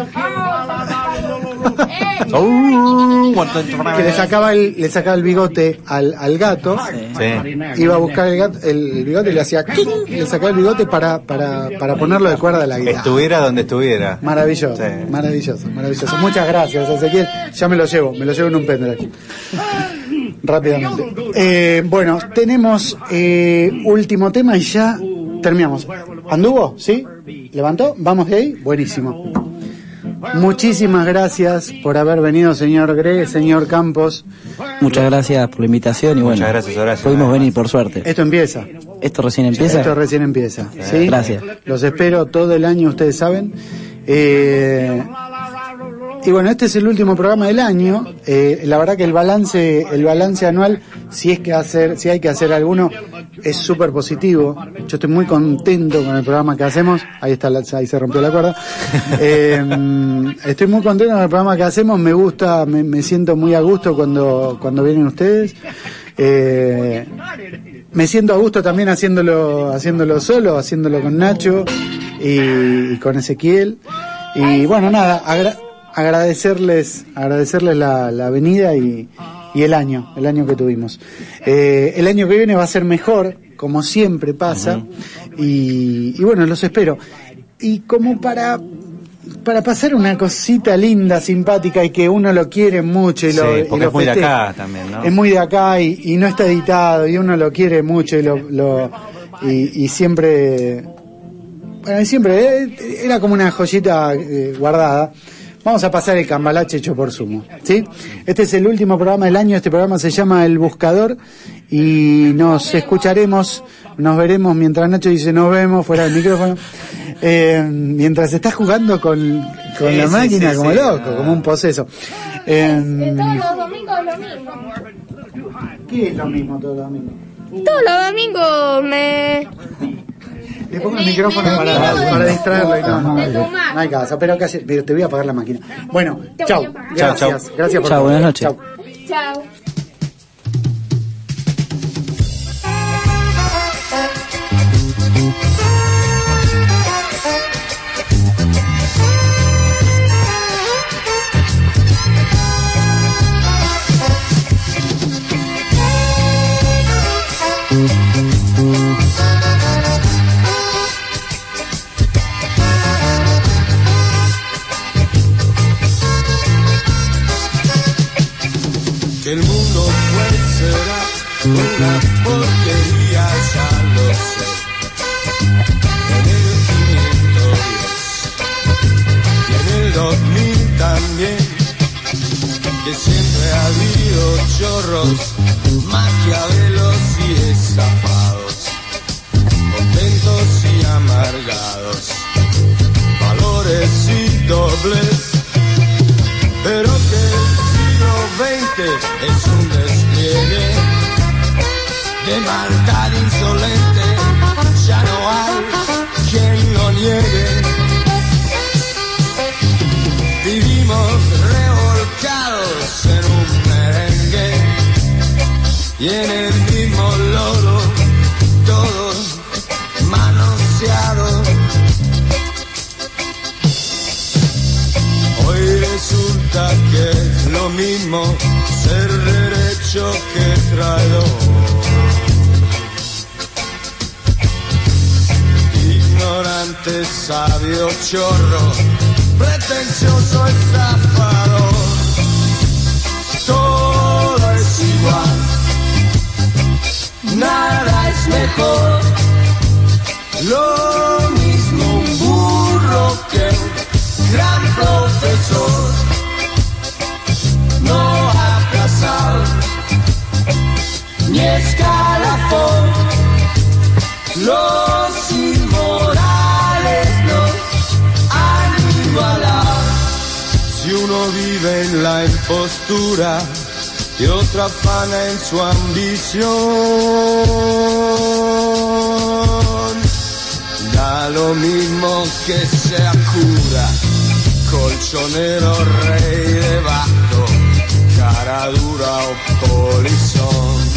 Que le sacaba el bigote al gato. Sí. Iba a buscar el bigote y le hacía ¡king! Le sacaba el bigote para ponerlo de cuerda a la guitarra. Estuviera donde estuviera. Maravilloso, Sí. maravilloso, maravilloso. Muchas gracias, Ezequiel. Ya me lo llevo en un pendrive. Rápidamente. Bueno, tenemos último tema y ya terminamos. ¿Anduvo? ¿Sí? ¿Levantó? ¿Vamos de ahí? Buenísimo. Muchísimas gracias por haber venido, señor Gre, señor Campos. Muchas gracias por la invitación y bueno, Muchas gracias, Horacio. pudimos venir por suerte. Esto empieza. ¿Esto recién empieza? Esto recién empieza. ¿Sí? Gracias. Los espero todo el año, ustedes saben. Y bueno, este es el último programa del año. La verdad que el balance anual, si hay que hacer alguno, es súper positivo. Yo estoy muy contento con el programa que hacemos. Ahí se rompió la cuerda. Estoy muy contento con el programa que hacemos. Me gusta, me siento muy a gusto cuando vienen ustedes. Me siento a gusto también haciéndolo solo, haciéndolo con Nacho y con Ezequiel. Y bueno, nada, agradecerles la venida y el año que tuvimos. El año que viene va a ser mejor, como siempre pasa, y bueno, los espero. Y como para pasar una cosita linda, simpática y que uno lo quiere mucho y porque lo es muy de festeja. acá también, ¿no? Es muy de acá y no está editado y uno lo quiere mucho y siempre... Bueno, siempre era como una joyita guardada. Vamos a pasar el cambalache hecho por Sumo, ¿sí? Este es el último programa del año. Este programa se llama El Buscador y nos escucharemos, nos veremos mientras Nacho dice nos vemos fuera del micrófono. Mientras estás jugando con la máquina como loco, como un poseso. Todos los domingos lo mismo. ¿Qué es lo mismo todos los domingos? Todos los domingos Le pongo el micrófono para distraerlo y no hay casa, pero te voy a apagar la máquina. Bueno, chau. Gracias por Chau, buenas noches. Chau. Chao. Que el mundo pues será una porquería, ya lo sé. En el 510 y en el 2000 también, que siempre ha habido chorros, maquiavelos y estafados, contentos y amargados, valores y dobles, pero que 20 es un desastre. piensa que es lo mismo ser derecho que traidor. Ignorante, sabio, chorro, pretencioso, estafador. Todo es igual, nada es mejor. Lo mismo un burro que un gran profesor. No aplazar ni escalafón. Los inmorales nos han igualado. Si uno vive en la impostura y otra afana en su ambición, da lo mismo que sea cura, colchonero, rey de bajo, cara dura o polizón.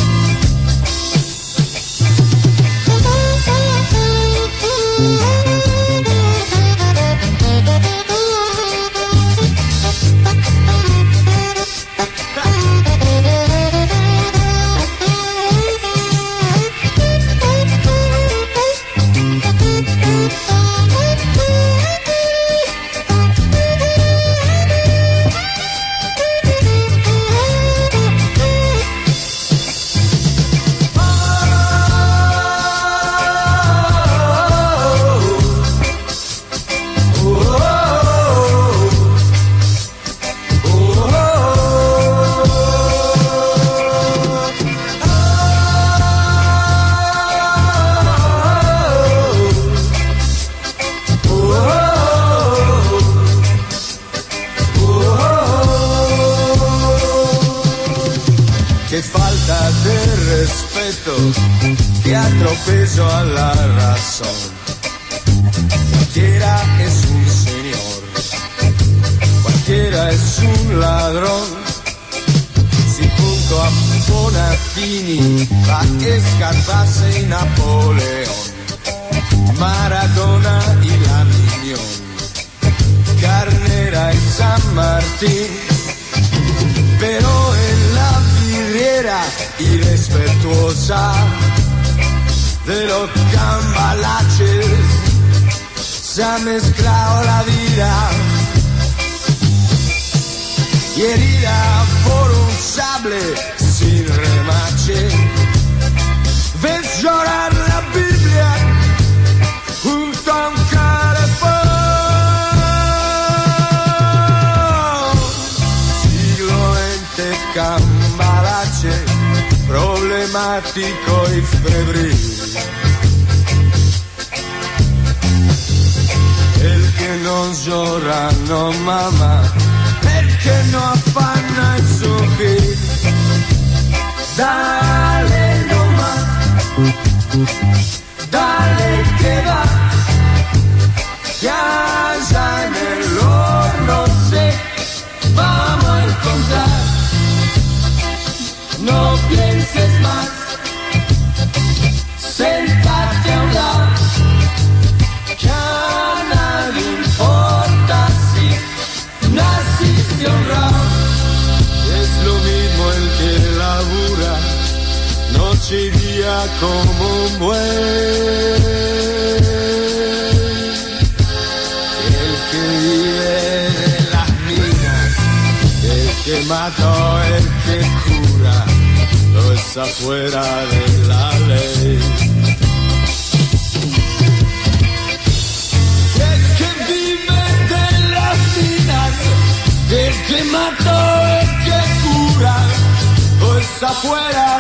Que atropello a la razón. Cualquiera es un señor, cualquiera es un ladrón. Si junto a Bonafini, Scarpase y Napoleón, Maradona y la Miñón, Carnera y San Martín, pero en la vidriera irrespetuosa de los cambalaches se ha mezclado la vida, y herida por un sable sin remache ves llorar la Biblia junto a un calefón. Siglo XX cambalache, problemático y febril. El que no llora no mama, el que no afana es sufrir. Dale nomás, dale que va, que allá en el horno se vamos a encontrar. No pienses más, sentate a un lado, que a nadie importa si naciste honrado. Es lo mismo el que labura noche y día como un buey, el que vive de las minas, el que mata, el que cura, no está fuera de la ley. El que vive de las minas, el que mató, el que cura, no está fuera